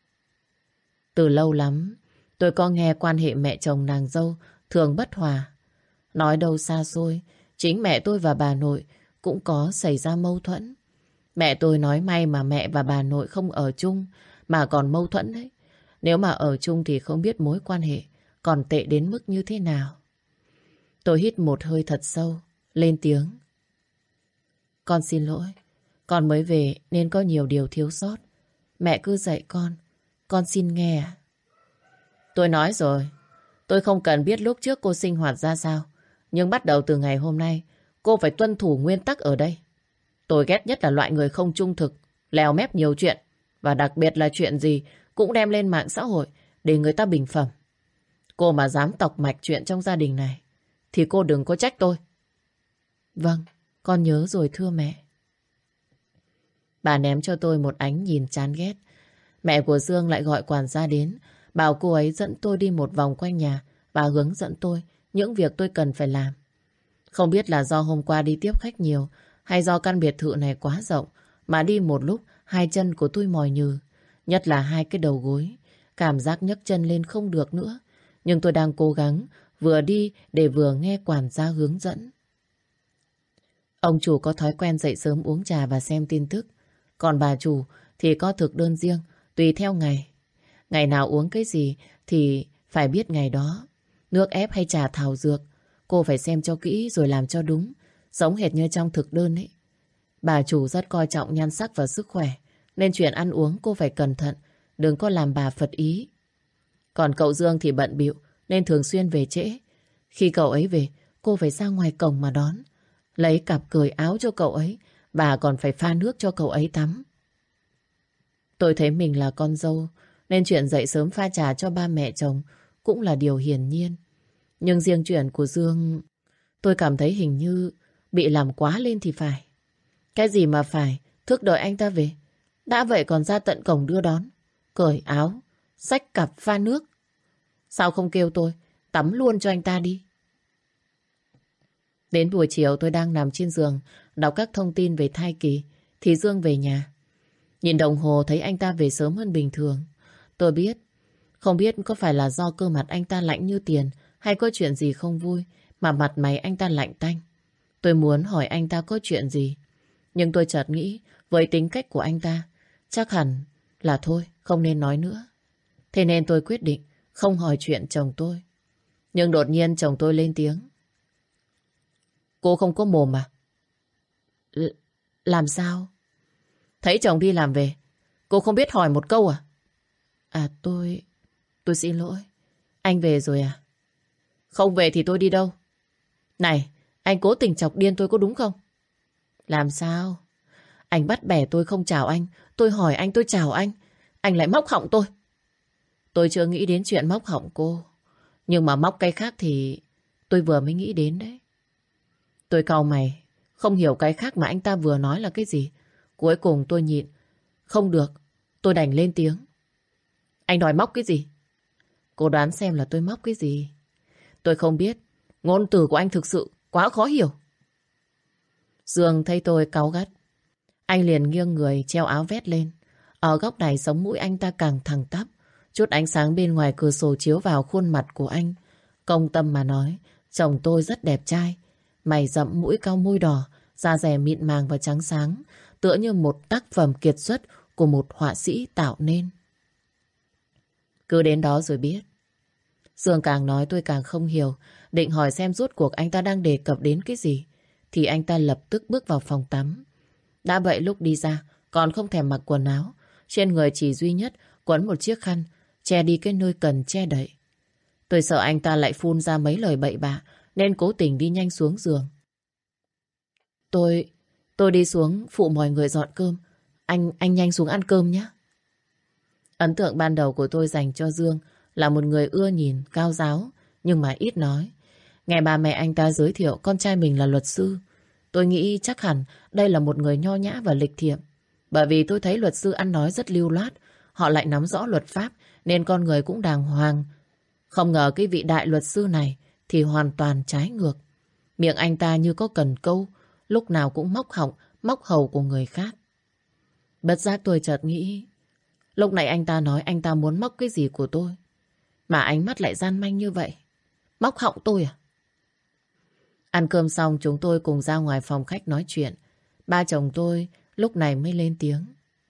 Từ lâu lắm, tôi có nghe quan hệ mẹ chồng nàng dâu thường bất hòa. Nói đâu xa xôi, chính mẹ tôi và bà nội cũng có xảy ra mâu thuẫn. Mẹ tôi nói may mà mẹ và bà nội không ở chung, mà còn mâu thuẫn đấy. Nếu mà ở chung thì không biết mối quan hệ còn tệ đến mức như thế nào. Tôi hít một hơi thật sâu, lên tiếng. Con xin lỗi, con mới về nên có nhiều điều thiếu sót. Mẹ cứ dạy con, con xin nghe ạ. Tôi nói rồi, tôi không cần biết lúc trước cô sinh hoạt ra sao. Nhưng bắt đầu từ ngày hôm nay, cô phải tuân thủ nguyên tắc ở đây. Tôi ghét nhất là loại người không trung thực, lèo mép nhiều chuyện. Và đặc biệt là chuyện gì cũng đem lên mạng xã hội để người ta bình phẩm. Cô mà dám tọc mạch chuyện trong gia đình này thì cô đừng có trách tôi. Vâng, con nhớ rồi thưa mẹ. Bà ném cho tôi một ánh nhìn chán ghét. Mẹ của Dương lại gọi quản gia đến, bảo cô ấy dẫn tôi đi một vòng quanh nhà và hướng dẫn tôi những việc tôi cần phải làm. Không biết là do hôm qua đi tiếp khách nhiều hay do căn biệt thự này quá rộng mà đi một lúc hai chân của tôi mỏi nhừ, nhất là hai cái đầu gối. Cảm giác nhấc chân lên không được nữa. Nhưng tôi đang cố gắng vừa đi để vừa nghe quản gia hướng dẫn. Ông chủ có thói quen dậy sớm uống trà và xem tin tức. Còn bà chủ thì có thực đơn riêng tùy theo ngày. Ngày nào uống cái gì thì phải biết ngày đó. Nước ép hay trà thảo dược, cô phải xem cho kỹ rồi làm cho đúng, giống hệt như trong thực đơn ấy. Bà chủ rất coi trọng nhan sắc và sức khỏe, nên chuyện ăn uống cô phải cẩn thận, đừng có làm bà phật ý. Còn cậu Dương thì bận bịu nên thường xuyên về trễ. Khi cậu ấy về, cô phải ra ngoài cổng mà đón, lấy cặp cởi áo cho cậu ấy, và còn phải pha nước cho cậu ấy tắm. Tôi thấy mình là con dâu, nên chuyện dậy sớm pha trà cho ba mẹ chồng cũng là điều hiển nhiên. Nhưng riêng chuyện của Dương, tôi cảm thấy hình như bị làm quá lên thì phải. Cái gì mà phải thức đợi anh ta về, đã vậy còn ra tận cổng đưa đón, cởi áo, xách cặp pha nước. Sao không kêu tôi tắm luôn cho anh ta đi? Đến buổi chiều tôi đang nằm trên giường đọc các thông tin về thai kỳ thì Dương về nhà. Nhìn đồng hồ thấy anh ta về sớm hơn bình thường. Tôi biết, không biết có phải là do cơ mặt anh ta lạnh như tiền hay có chuyện gì không vui mà mặt mày anh ta lạnh tanh. Tôi muốn hỏi anh ta có chuyện gì. Nhưng tôi chợt nghĩ với tính cách của anh ta chắc hẳn là thôi không nên nói nữa. Thế nên tôi quyết định không hỏi chuyện chồng tôi. Nhưng đột nhiên chồng tôi lên tiếng. Cô không có mồm à? L- làm sao? Thấy chồng đi làm về, cô không biết hỏi một câu à? À tôi... tôi xin lỗi. Anh về rồi à? Không về thì tôi đi đâu? Này, anh cố tình chọc điên tôi có đúng không? Làm sao? Anh bắt bẻ tôi không chào anh. Tôi hỏi anh tôi chào anh. Anh lại móc họng tôi. Tôi chưa nghĩ đến chuyện móc họng cô. Nhưng mà móc cái khác thì tôi vừa mới nghĩ đến đấy. Tôi cau mày, không hiểu cái khác mà anh ta vừa nói là cái gì. Cuối cùng tôi nhịn. Không được, tôi đành lên tiếng. Anh đòi móc cái gì? Cô đoán xem là tôi móc cái gì? Tôi không biết. Ngôn từ của anh thực sự quá khó hiểu. Dương thấy tôi cáu gắt. Anh liền nghiêng người treo áo vét lên. Ở góc này sống mũi anh ta càng thẳng tắp. Chút ánh sáng bên ngoài cửa sổ chiếu vào khuôn mặt của anh. Công tâm mà nói, chồng tôi rất đẹp trai. Mày rậm, mũi cao, môi đỏ, da dẻ mịn màng và trắng sáng, tựa như một tác phẩm kiệt xuất của một họa sĩ tạo nên. Cứ đến đó rồi biết. Dương càng nói tôi càng không hiểu, định hỏi xem rốt cuộc anh ta đang đề cập đến cái gì. Thì anh ta lập tức bước vào phòng tắm. Đã vậy lúc đi ra, còn không thèm mặc quần áo. Trên người chỉ duy nhất quấn một chiếc khăn, che đi cái nơi cần che đậy. Tôi sợ anh ta lại phun ra mấy lời bậy bạ, nên cố tình đi nhanh xuống giường. Tôi, tôi đi xuống phụ mọi người dọn cơm. Anh, anh nhanh xuống ăn cơm nhé. Ấn tượng ban đầu của tôi dành cho Dương là một người ưa nhìn, cao giáo, nhưng mà ít nói. Nghe bà mẹ anh ta giới thiệu con trai mình là luật sư, tôi nghĩ chắc hẳn đây là một người nho nhã và lịch thiệp. Bởi vì tôi thấy luật sư ăn nói rất lưu loát, họ lại nắm rõ luật pháp nên con người cũng đàng hoàng. Không ngờ cái vị đại luật sư này thì hoàn toàn trái ngược. Miệng anh ta như có cần câu, lúc nào cũng móc họng, móc hầu của người khác. Bất giác tôi chợt nghĩ, lúc này anh ta nói anh ta muốn móc cái gì của tôi, mà ánh mắt lại gian manh như vậy. Móc họng tôi à? Ăn cơm xong chúng tôi cùng ra ngoài phòng khách nói chuyện. Ba chồng tôi lúc này mới lên tiếng.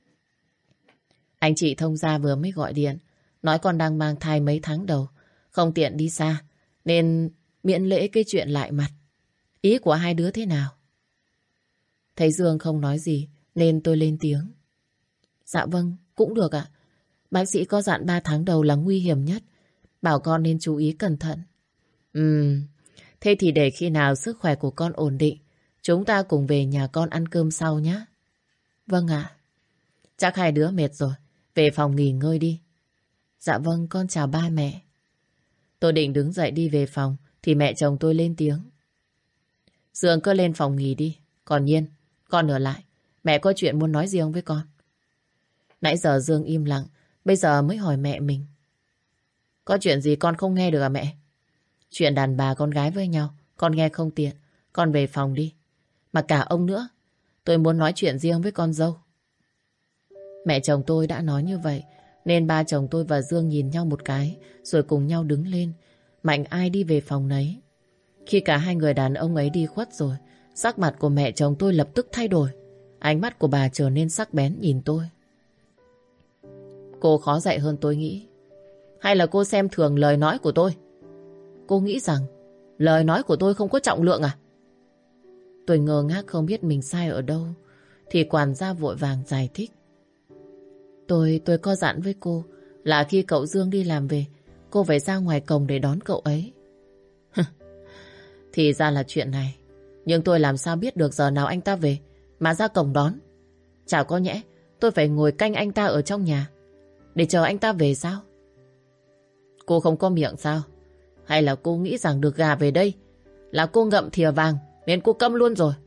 Anh chị thông gia vừa mới gọi điện, nói con đang mang thai mấy tháng đầu, không tiện đi xa, nên miễn lễ cái chuyện lại mặt. Ý của hai đứa thế nào? Thấy Dương không nói gì, nên tôi lên tiếng. Dạ vâng, cũng được ạ. Bác sĩ có dặn ba tháng đầu là nguy hiểm nhất, bảo con nên chú ý cẩn thận. Ừm, thế thì để khi nào sức khỏe của con ổn định, chúng ta cùng về nhà con ăn cơm sau nhé. Vâng ạ. Chắc hai đứa mệt rồi, về phòng nghỉ ngơi đi. Dạ vâng, con chào ba mẹ. Tôi định đứng dậy đi về phòng thì mẹ chồng tôi lên tiếng. Dương cứ lên phòng nghỉ đi. Còn Nhiên, con ở lại. Mẹ có chuyện muốn nói riêng với con. Nãy giờ Dương im lặng, bây giờ mới hỏi mẹ mình. Có chuyện gì con không nghe được à mẹ? Chuyện đàn bà con gái với nhau, con nghe không tiện. Con về phòng đi. Mà cả ông nữa, tôi muốn nói chuyện riêng với con dâu. Mẹ chồng tôi đã nói như vậy, nên ba chồng tôi và Dương nhìn nhau một cái, rồi cùng nhau đứng lên, mạnh ai đi về phòng nấy. Khi cả hai người đàn ông ấy đi khuất rồi, sắc mặt của mẹ chồng tôi lập tức thay đổi. Ánh mắt của bà trở nên sắc bén nhìn tôi. Cô khó dạy hơn tôi nghĩ. Hay là cô xem thường lời nói của tôi? Cô nghĩ rằng lời nói của tôi không có trọng lượng à? Tôi ngơ ngác không biết mình sai ở đâu, thì quản gia vội vàng giải thích. Tôi, tôi có dặn với cô là khi cậu Dương đi làm về, cô phải ra ngoài cổng để đón cậu ấy. Thì ra là chuyện này. Nhưng tôi làm sao biết được giờ nào anh ta về mà ra cổng đón? Chả có nhẽ tôi phải ngồi canh anh ta ở trong nhà để chờ anh ta về sao? Cô không có miệng sao? Hay là cô nghĩ rằng được gà về đây là cô ngậm thìa vàng nên cô câm luôn rồi?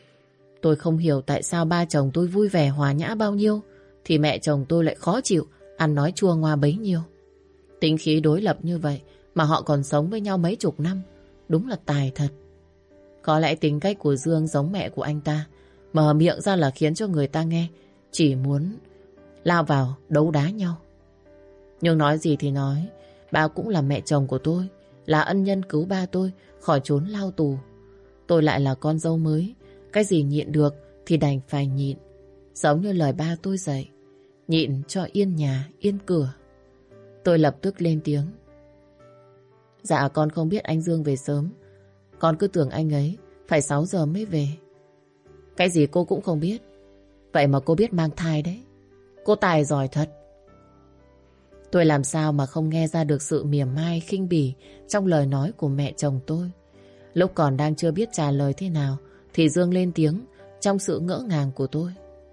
Tôi không hiểu tại sao ba chồng tôi vui vẻ hòa nhã bao nhiêu thì mẹ chồng tôi lại khó chịu, ăn nói chua ngoa bấy nhiêu. Tính khí đối lập như vậy mà họ còn sống với nhau mấy chục năm. Đúng là tài thật. Có lẽ tính cách của Dương giống mẹ của anh ta, mở miệng ra là khiến cho người ta nghe chỉ muốn lao vào đấu đá nhau. Nhưng nói gì thì nói, bà cũng là mẹ chồng của tôi, là ân nhân cứu ba tôi khỏi trốn lao tù. Tôi lại là con dâu mới, cái gì nhịn được thì đành phải nhịn. Giống như lời ba tôi dạy, nhịn cho yên nhà, yên cửa. Tôi lập tức lên tiếng. Dạ con không biết anh Dương về sớm. Con cứ tưởng anh ấy phải sáu giờ mới về. Cái gì cô cũng không biết. Vậy mà cô biết mang thai đấy. Cô tài giỏi thật. Tôi làm sao mà không nghe ra được sự mỉa mai, khinh bỉ trong lời nói của mẹ chồng tôi. Lúc còn đang chưa biết trả lời thế nào thì Dương lên tiếng trong sự ngỡ ngàng của tôi.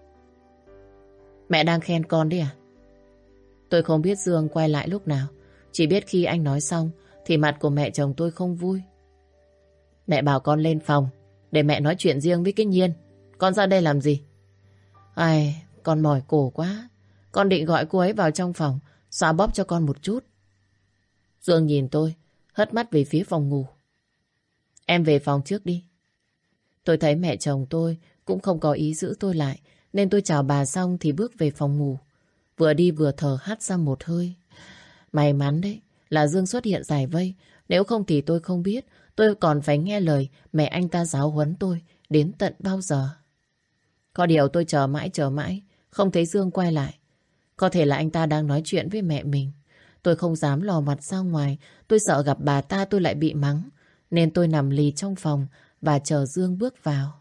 Mẹ đang khen con đấy à? Tôi không biết Dương quay lại lúc nào. Chỉ biết khi anh nói xong thì mặt của mẹ chồng tôi không vui. Mẹ bảo con lên phòng để mẹ nói chuyện riêng với cái Nhiên. Con ra đây làm gì? Ai, con mỏi cổ quá. Con định gọi cô ấy vào trong phòng xoa bóp cho con một chút. Dương nhìn tôi, hất mắt về phía phòng ngủ. Em về phòng trước đi. Tôi thấy mẹ chồng tôi cũng không có ý giữ tôi lại, nên tôi chào bà xong thì bước về phòng ngủ. Vừa đi vừa thở hắt ra một hơi. May mắn đấy là Dương xuất hiện giải vây. Nếu không thì tôi không biết tôi còn phải nghe lời mẹ anh ta giáo huấn tôi đến tận bao giờ. Có điều tôi chờ mãi chờ mãi không thấy Dương quay lại. Có thể là anh ta đang nói chuyện với mẹ mình. Tôi không dám lò mặt ra ngoài. Tôi sợ gặp bà ta tôi lại bị mắng. Nên tôi nằm lì trong phòng và chờ Dương bước vào.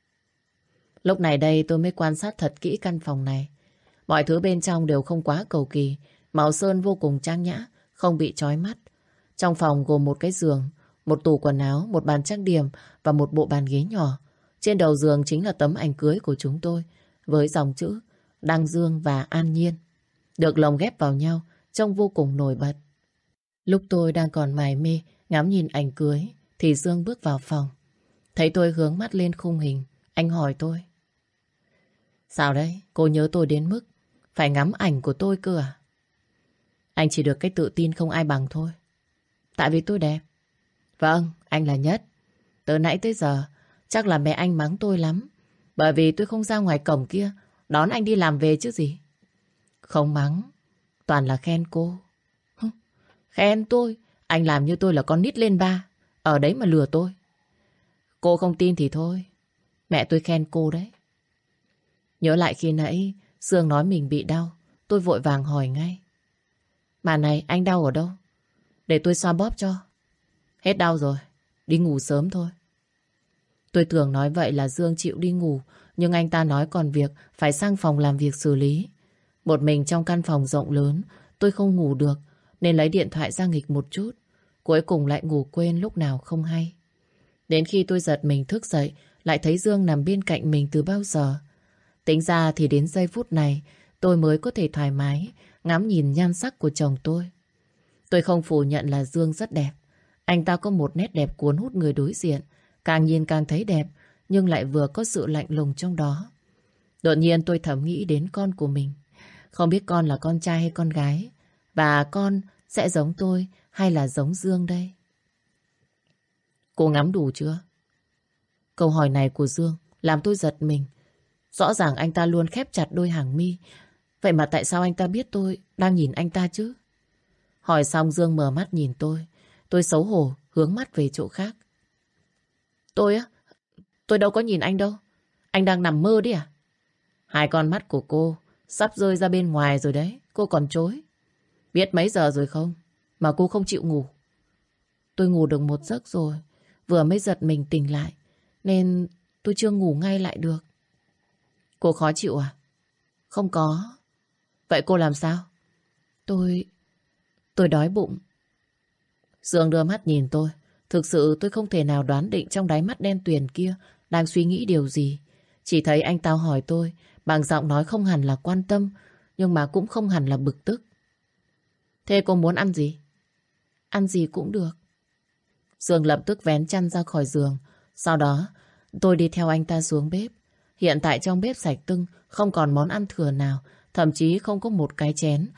Lúc này đây tôi mới quan sát thật kỹ căn phòng này. Mọi thứ bên trong đều không quá cầu kỳ. Màu sơn vô cùng trang nhã, không bị chói mắt. Trong phòng gồm một cái giường, một tủ quần áo, một bàn trang điểm và một bộ bàn ghế nhỏ. Trên đầu giường chính là tấm ảnh cưới của chúng tôi với dòng chữ Đăng Dương và An Nhiên, được lồng ghép vào nhau, trông vô cùng nổi bật. Lúc tôi đang còn mải mê ngắm nhìn ảnh cưới thì Dương bước vào phòng. Thấy tôi hướng mắt lên khung hình, anh hỏi tôi. Sao đấy, cô nhớ tôi đến mức phải ngắm ảnh của tôi cơ à? Anh chỉ được cái tự tin không ai bằng thôi. Tại vì tôi đẹp. Vâng, anh là nhất. Từ nãy tới giờ chắc là mẹ anh mắng tôi lắm, bởi vì tôi không ra ngoài cổng kia đón anh đi làm về chứ gì. Không mắng, toàn là khen cô. Hứ, khen tôi? Anh làm như tôi là con nít lên ba, ở đấy mà lừa tôi. Cô không tin thì thôi, mẹ tôi khen cô đấy. Nhớ lại khi nãy Dương nói mình bị đau, tôi vội vàng hỏi ngay. Mà này, anh đau ở đâu? Để tôi xoa bóp cho. Hết đau rồi, đi ngủ sớm thôi. Tôi tưởng nói vậy là Dương chịu đi ngủ, nhưng anh ta nói còn việc phải sang phòng làm việc xử lý. Một mình trong căn phòng rộng lớn, tôi không ngủ được, nên lấy điện thoại ra nghịch một chút. Cuối cùng lại ngủ quên lúc nào không hay. Đến khi tôi giật mình thức dậy, lại thấy Dương nằm bên cạnh mình từ bao giờ. Tính ra thì đến giây phút này, tôi mới có thể thoải mái ngắm nhìn nhan sắc của chồng tôi. Tôi không phủ nhận là Dương rất đẹp. Anh ta có một nét đẹp cuốn hút người đối diện. Càng nhìn càng thấy đẹp, nhưng lại vừa có sự lạnh lùng trong đó. Đột nhiên tôi thầm nghĩ đến con của mình. Không biết con là con trai hay con gái, và con sẽ giống tôi hay là giống Dương đây? Cô ngắm đủ chưa? Câu hỏi này của Dương làm tôi giật mình. Rõ ràng anh ta luôn khép chặt đôi hàng mi. Vậy mà tại sao anh ta biết tôi đang nhìn anh ta chứ? Hỏi xong Dương mở mắt nhìn tôi. Tôi xấu hổ hướng mắt về chỗ khác. Tôi á? Tôi đâu có nhìn anh đâu. Anh đang nằm mơ đấy à? Hai con mắt của cô sắp rơi ra bên ngoài rồi đấy. Cô còn chối. Biết mấy giờ rồi không? Mà cô không chịu ngủ. Tôi ngủ được một giấc rồi. Vừa mới giật mình tỉnh lại, nên tôi chưa ngủ ngay lại được. Cô khó chịu à? Không có. Vậy cô làm sao? Tôi... Tôi đói bụng. Dương đưa mắt nhìn tôi. Thực sự tôi không thể nào đoán định trong đáy mắt đen tuyền kia đang suy nghĩ điều gì. Chỉ thấy anh ta hỏi tôi bằng giọng nói không hẳn là quan tâm, nhưng mà cũng không hẳn là bực tức. Thế cô muốn ăn gì? Ăn gì cũng được. Dương lập tức vén chăn ra khỏi giường. Sau đó tôi đi theo anh ta xuống bếp. Hiện tại trong bếp sạch tưng, không còn món ăn thừa nào, thậm chí không có một cái chén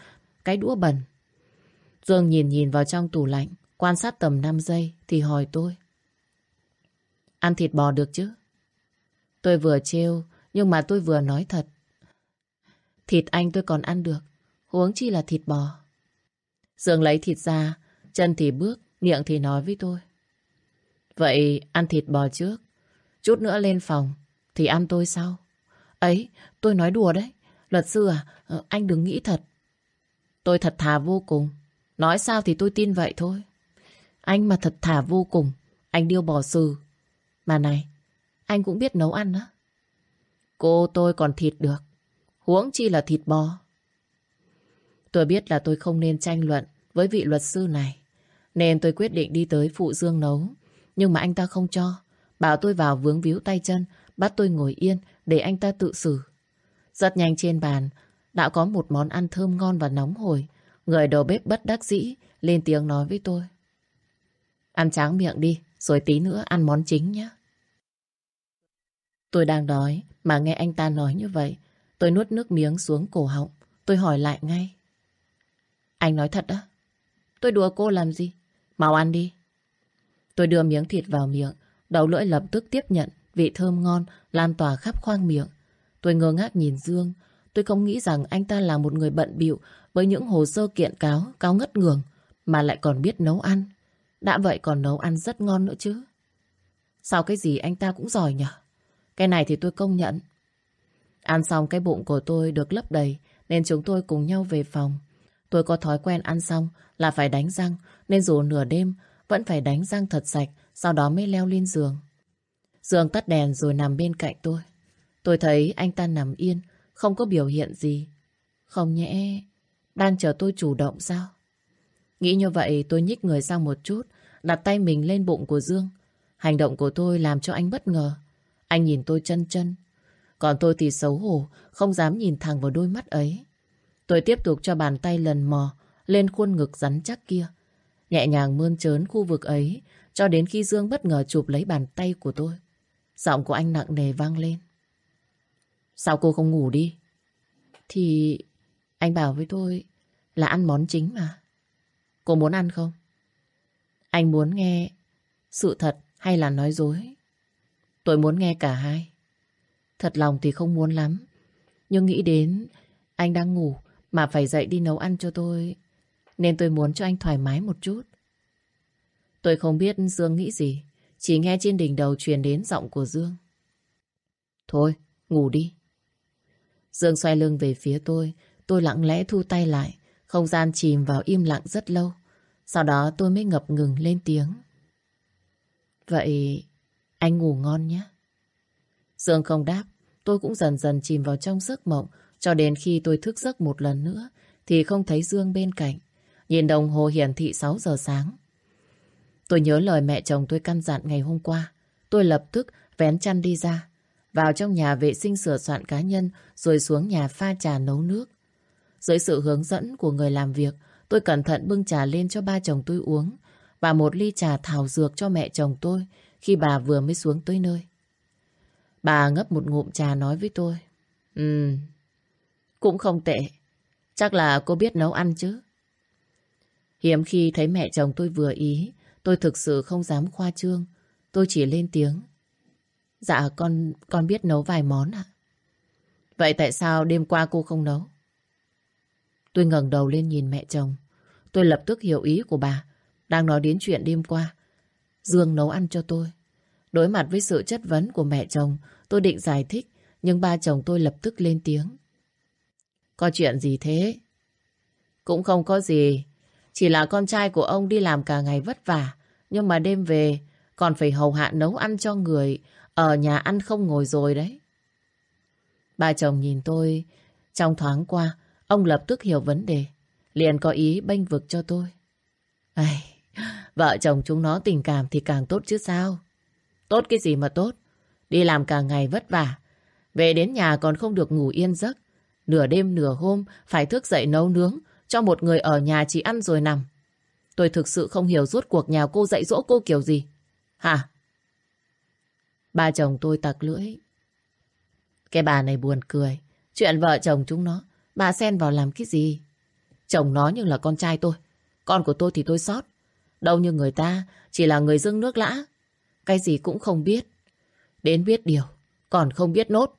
cái đũa bẩn. Dương nhìn nhìn vào trong tủ lạnh, quan sát tầm năm giây thì hỏi tôi. Ăn thịt bò được chứ? Tôi vừa trêu nhưng mà tôi vừa nói thật. Thịt anh tôi còn ăn được, huống chi là thịt bò. Dương lấy thịt ra, chân thì bước, miệng thì nói với tôi. Vậy ăn thịt bò trước, chút nữa lên phòng thì ăn tôi sau. Ấy, tôi nói đùa đấy. Luật sư à, anh đừng nghĩ thật. Tôi thật thà vô cùng. Nói sao thì tôi tin vậy thôi. Anh mà thật thà vô cùng, anh điêu bò sừ. Mà này, anh cũng biết nấu ăn á. Cô tôi còn thịt được, huống chi là thịt bò. Tôi biết là tôi không nên tranh luận với vị luật sư này, nên tôi quyết định đi tới phụ Dương nấu. Nhưng mà anh ta không cho, bảo tôi vào vướng víu tay chân, bắt tôi ngồi yên để anh ta tự xử. Rất nhanh trên bàn đã có một món ăn thơm ngon và nóng hổi. Người đầu bếp bất đắc dĩ lên tiếng nói với tôi. Ăn tráng miệng đi, rồi tí nữa ăn món chính nhé. Tôi đang đói mà nghe anh ta nói như vậy. Tôi nuốt nước miếng xuống cổ họng. Tôi hỏi lại ngay. Anh nói thật á? Tôi đùa cô làm gì? Mau ăn đi. Tôi đưa miếng thịt vào miệng. Đầu lưỡi lập tức tiếp nhận vị thơm ngon lan tỏa khắp khoang miệng. Tôi ngơ ngác nhìn Dương. Tôi không nghĩ rằng anh ta là một người bận bịu với những hồ sơ kiện cáo, cáo ngất ngường, mà lại còn biết nấu ăn. Đã vậy còn nấu ăn rất ngon nữa chứ. Sao cái gì anh ta cũng giỏi nhỉ? Cái này thì tôi công nhận. Ăn xong cái bụng của tôi được lấp đầy, nên chúng tôi cùng nhau về phòng. Tôi có thói quen ăn xong là phải đánh răng, nên dù nửa đêm vẫn phải đánh răng thật sạch, sau đó mới leo lên giường. Dương tắt đèn rồi nằm bên cạnh tôi. Tôi thấy anh ta nằm yên, không có biểu hiện gì. Không nhẽ đang chờ tôi chủ động sao? Nghĩ như vậy tôi nhích người sang một chút, đặt tay mình lên bụng của Dương. Hành động của tôi làm cho anh bất ngờ. Anh nhìn tôi chân chân. Còn tôi thì xấu hổ, không dám nhìn thẳng vào đôi mắt ấy. Tôi tiếp tục cho bàn tay lần mò lên khuôn ngực rắn chắc kia. Nhẹ nhàng mơn trớn khu vực ấy cho đến khi Dương bất ngờ chụp lấy bàn tay của tôi. Giọng của anh nặng nề vang lên. Sao cô không ngủ đi? Thì anh bảo với tôi là ăn món chính mà. Cô muốn ăn không? Anh muốn nghe sự thật hay là nói dối? Tôi muốn nghe cả hai. Thật lòng thì không muốn lắm, nhưng nghĩ đến anh đang ngủ mà phải dậy đi nấu ăn cho tôi, nên tôi muốn cho anh thoải mái một chút. Tôi không biết Dương nghĩ gì, chỉ nghe trên đỉnh đầu truyền đến giọng của Dương. Thôi, ngủ đi. Dương xoay lưng về phía tôi, tôi lặng lẽ thu tay lại, không gian chìm vào im lặng rất lâu. Sau đó tôi mới ngập ngừng lên tiếng. Vậy anh ngủ ngon nhé. Dương không đáp, tôi cũng dần dần chìm vào trong giấc mộng, cho đến khi tôi thức giấc một lần nữa thì không thấy Dương bên cạnh. Nhìn đồng hồ hiển thị sáu giờ sáng. Tôi nhớ lời mẹ chồng tôi căn dặn ngày hôm qua. Tôi lập tức vén chăn đi ra, vào trong nhà vệ sinh sửa soạn cá nhân, rồi xuống nhà pha trà nấu nước. Dưới sự hướng dẫn của người làm việc, tôi cẩn thận bưng trà lên cho ba chồng tôi uống và một ly trà thảo dược cho mẹ chồng tôi khi bà vừa mới xuống tới nơi. Bà ngấp một ngụm trà nói với tôi. Ừm, cũng không tệ. Chắc là cô biết nấu ăn chứ? Hiếm khi thấy mẹ chồng tôi vừa ý, tôi thực sự không dám khoa trương. Tôi chỉ lên tiếng. Dạ con con biết nấu vài món ạ. Vậy tại sao đêm qua cô không nấu? Tôi ngẩng đầu lên nhìn mẹ chồng. Tôi lập tức hiểu ý của bà. Đang nói đến chuyện đêm qua Dương nấu ăn cho tôi. Đối mặt với sự chất vấn của mẹ chồng, tôi định giải thích, nhưng ba chồng tôi lập tức lên tiếng. Có chuyện gì thế? Cũng không có gì. Chỉ là con trai của ông đi làm cả ngày vất vả, nhưng mà đêm về còn phải hầu hạ nấu ăn cho người ở nhà ăn không ngồi rồi đấy. Ba chồng nhìn tôi. Trong thoáng qua, ông lập tức hiểu vấn đề, liền có ý bênh vực cho tôi. Ai, vợ chồng chúng nó tình cảm thì càng tốt chứ sao? Tốt cái gì mà tốt? Đi làm cả ngày vất vả, về đến nhà còn không được ngủ yên giấc. Nửa đêm nửa hôm phải thức dậy nấu nướng cho một người ở nhà chỉ ăn rồi nằm. Tôi thực sự không hiểu rốt cuộc nhà cô dạy dỗ cô kiểu gì. Hả? Ba chồng tôi tặc lưỡi. Cái bà này buồn cười. Chuyện vợ chồng chúng nó, bà xen vào làm cái gì? Chồng nó như là con trai tôi. Con của tôi thì tôi sót. Đâu như người ta chỉ là người dưng nước lã. Cái gì cũng không biết. Đến biết điều, còn không biết nốt.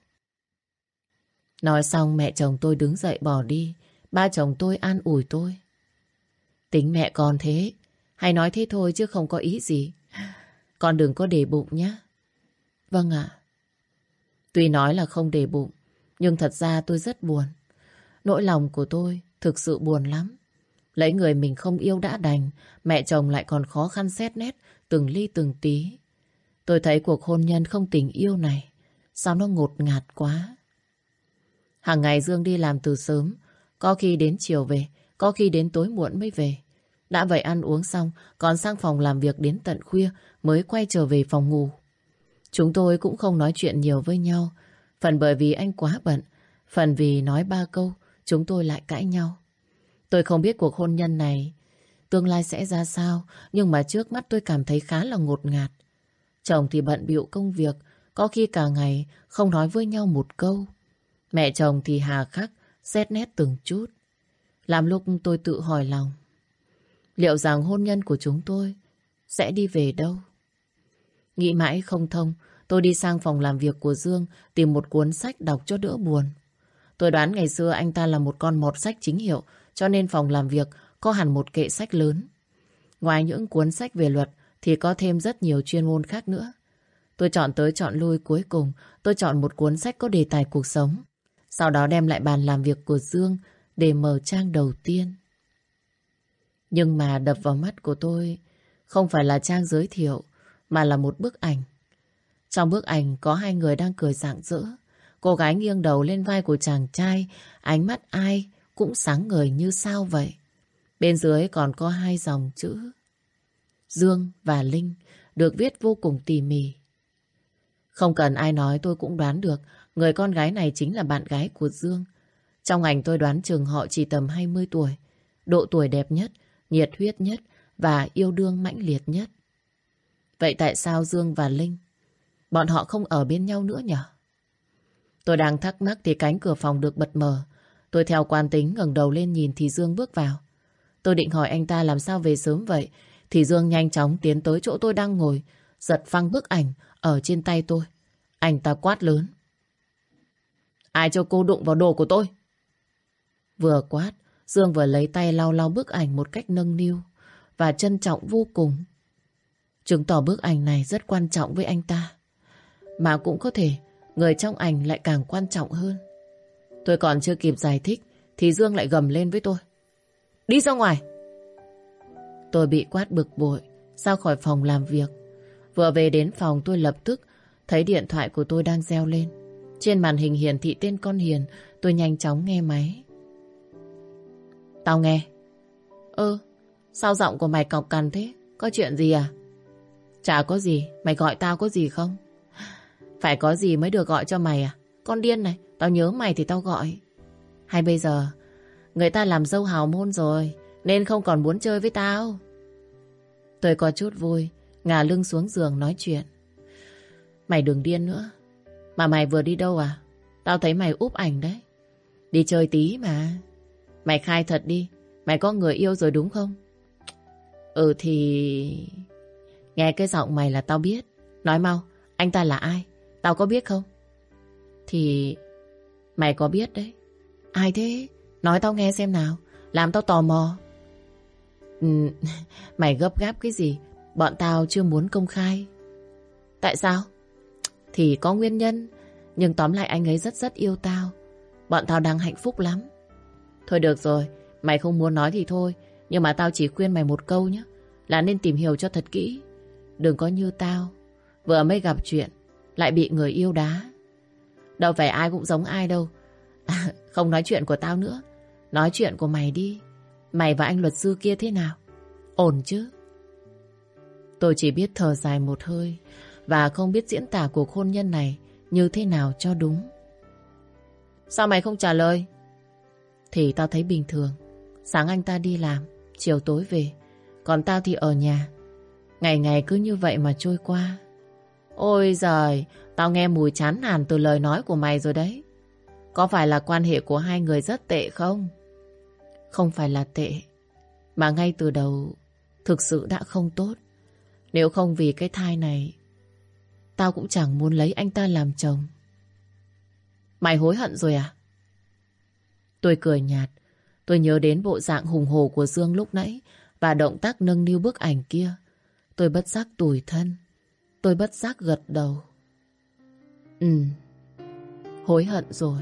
Nói xong mẹ chồng tôi đứng dậy bỏ đi. Ba chồng tôi an ủi tôi. Tính mẹ con thế, hay nói thế thôi chứ không có ý gì. Con đừng có để bụng nhé. Vâng ạ. Tuy nói là không để bụng, nhưng thật ra tôi rất buồn. Nỗi lòng của tôi thực sự buồn lắm. Lấy người mình không yêu đã đành, mẹ chồng lại còn khó khăn xét nét từng ly từng tí. Tôi thấy cuộc hôn nhân không tình yêu này, sao nó ngột ngạt quá. Hàng ngày Dương đi làm từ sớm, có khi đến chiều về, có khi đến tối muộn mới về. Đã vậy ăn uống xong, còn sang phòng làm việc đến tận khuya mới quay trở về phòng ngủ. Chúng tôi cũng không nói chuyện nhiều với nhau, phần bởi vì anh quá bận, phần vì nói ba câu, chúng tôi lại cãi nhau. Tôi không biết cuộc hôn nhân này tương lai sẽ ra sao, nhưng mà trước mắt tôi cảm thấy khá là ngột ngạt. Chồng thì bận bịu công việc, có khi cả ngày không nói với nhau một câu. Mẹ chồng thì hà khắc, xét nét từng chút. Làm lúc tôi tự hỏi lòng, liệu rằng hôn nhân của chúng tôi sẽ đi về đâu? Nghĩ mãi không thông, tôi đi sang phòng làm việc của Dương tìm một cuốn sách đọc cho đỡ buồn. Tôi đoán ngày xưa anh ta là một con mọt sách chính hiệu, cho nên phòng làm việc có hẳn một kệ sách lớn. Ngoài những cuốn sách về luật thì có thêm rất nhiều chuyên môn khác nữa. Tôi chọn tới chọn lui, cuối cùng tôi chọn một cuốn sách có đề tài cuộc sống. Sau đó đem lại bàn làm việc của Dương để mở trang đầu tiên. Nhưng mà đập vào mắt của tôi không phải là trang giới thiệu, mà là một bức ảnh. Trong bức ảnh có hai người đang cười rạng rỡ. Cô gái nghiêng đầu lên vai của chàng trai, ánh mắt ai cũng sáng ngời như sao vậy. Bên dưới còn có hai dòng chữ Dương và Linh, được viết vô cùng tỉ mỉ. Không cần ai nói tôi cũng đoán được người con gái này chính là bạn gái của Dương. Trong ảnh tôi đoán chừng họ chỉ tầm hai mươi tuổi, độ tuổi đẹp nhất, nhiệt huyết nhất và yêu đương mãnh liệt nhất. Vậy tại sao Dương và Linh, bọn họ không ở bên nhau nữa nhỉ? Tôi đang thắc mắc thì cánh cửa phòng được bật mở. Tôi theo quán tính ngẩng đầu lên nhìn thì Dương bước vào. Tôi định hỏi anh ta làm sao về sớm vậy, thì Dương nhanh chóng tiến tới chỗ tôi đang ngồi, giật phăng bức ảnh ở trên tay tôi. Anh ta quát lớn: Ai cho cô đụng vào đồ của tôi? Vừa quát, Dương vừa lấy tay lau lau bức ảnh một cách nâng niu và trân trọng vô cùng. Chứng tỏ bức ảnh này rất quan trọng với anh ta. Mà cũng có thể người trong ảnh lại càng quan trọng hơn. Tôi còn chưa kịp giải thích thì Dương lại gầm lên với tôi: Đi ra ngoài! Tôi bị quát bực bội, ra khỏi phòng làm việc. Vừa về đến phòng tôi lập tức thấy điện thoại của tôi đang reo lên. Trên màn hình hiển thị tên con Hiền. Tôi nhanh chóng nghe máy. Tao nghe. Ơ, sao giọng của mày cọc cằn thế? Có chuyện gì à? Chả có gì, mày gọi tao có gì không? Phải có gì mới được gọi cho mày à? Con điên này, tao nhớ mày thì tao gọi. Hay bây giờ người ta làm dâu hào môn rồi nên không còn muốn chơi với tao? Tôi có chút vui, ngả lưng xuống giường nói chuyện. Mày đừng điên nữa. Mà mày vừa đi đâu à? Tao thấy mày úp ảnh đấy. Đi chơi tí mà. Mày khai thật đi, mày có người yêu rồi đúng không? Ừ thì... Nghe cái giọng mày là tao biết. Nói mau, anh ta là ai? Tao có biết không? Thì... Mày có biết đấy. Ai thế? Nói tao nghe xem nào. Làm tao tò mò. Ừ, mày gấp gáp cái gì? Bọn tao chưa muốn công khai. Tại sao? Thì có nguyên nhân. Nhưng tóm lại anh ấy rất rất yêu tao. Bọn tao đang hạnh phúc lắm. Thôi được rồi, mày không muốn nói thì thôi. Nhưng mà tao chỉ khuyên mày một câu nhé, là nên tìm hiểu cho thật kỹ. Đừng có như tao, vừa mới gặp chuyện lại bị người yêu đá. Đâu phải ai cũng giống ai đâu. À, không nói chuyện của tao nữa, nói chuyện của mày đi. Mày và anh luật sư kia thế nào? Ổn chứ? Tôi chỉ biết thở dài một hơi và không biết diễn tả cuộc hôn nhân này như thế nào cho đúng. Sao mày không trả lời? Thì tao thấy bình thường. Sáng anh ta đi làm, chiều tối về. Còn tao thì ở nhà. Ngày ngày cứ như vậy mà trôi qua. Ôi giời, tao nghe mùi chán nản từ lời nói của mày rồi đấy. Có phải là quan hệ của hai người rất tệ không? không phải là tệ, mà ngay từ đầu thực sự đã không tốt. Nếu không vì cái thai này, tao cũng chẳng muốn lấy anh ta làm chồng. Mày hối hận rồi à? Tôi cười nhạt. Tôi nhớ đến bộ dạng hùng hổ của Dương lúc nãy và động tác nâng niu bức ảnh kia. Tôi bất giác tủi thân. Tôi bất giác gật đầu. Ừ, hối hận rồi.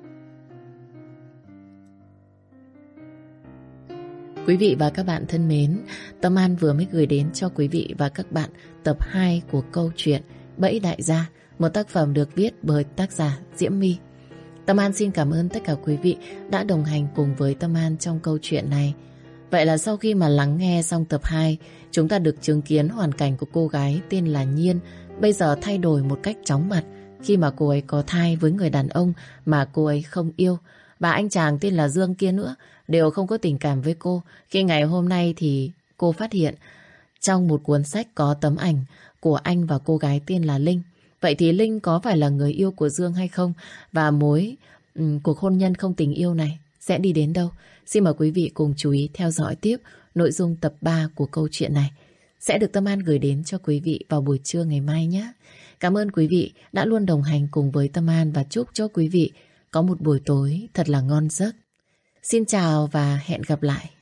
Quý vị và các bạn thân mến, Tâm An vừa mới gửi đến cho quý vị và các bạn tập hai của câu chuyện Bẫy Đại Gia, một tác phẩm được viết bởi tác giả Diễm My. Tâm An xin cảm ơn tất cả quý vị đã đồng hành cùng với Tâm An trong câu chuyện này. Vậy là sau khi mà lắng nghe xong tập hai, chúng ta được chứng kiến hoàn cảnh của cô gái tên là Nhiên bây giờ thay đổi một cách chóng mặt khi mà cô ấy có thai với người đàn ông mà cô ấy không yêu. Và anh chàng tên là Dương kia nữa đều không có tình cảm với cô. Khi ngày hôm nay thì cô phát hiện trong một cuốn sách có tấm ảnh của anh và cô gái tên là Linh. Vậy thì Linh có phải là người yêu của Dương hay không? Và mối um, cuộc hôn nhân không tình yêu này sẽ đi đến đâu? Xin mời quý vị cùng chú ý theo dõi tiếp nội dung tập ba của câu chuyện này. Sẽ được Tâm An gửi đến cho quý vị vào buổi trưa ngày mai nhé. Cảm ơn quý vị đã luôn đồng hành cùng với Tâm An và chúc cho quý vị có một buổi tối thật là ngon giấc. Xin chào và hẹn gặp lại.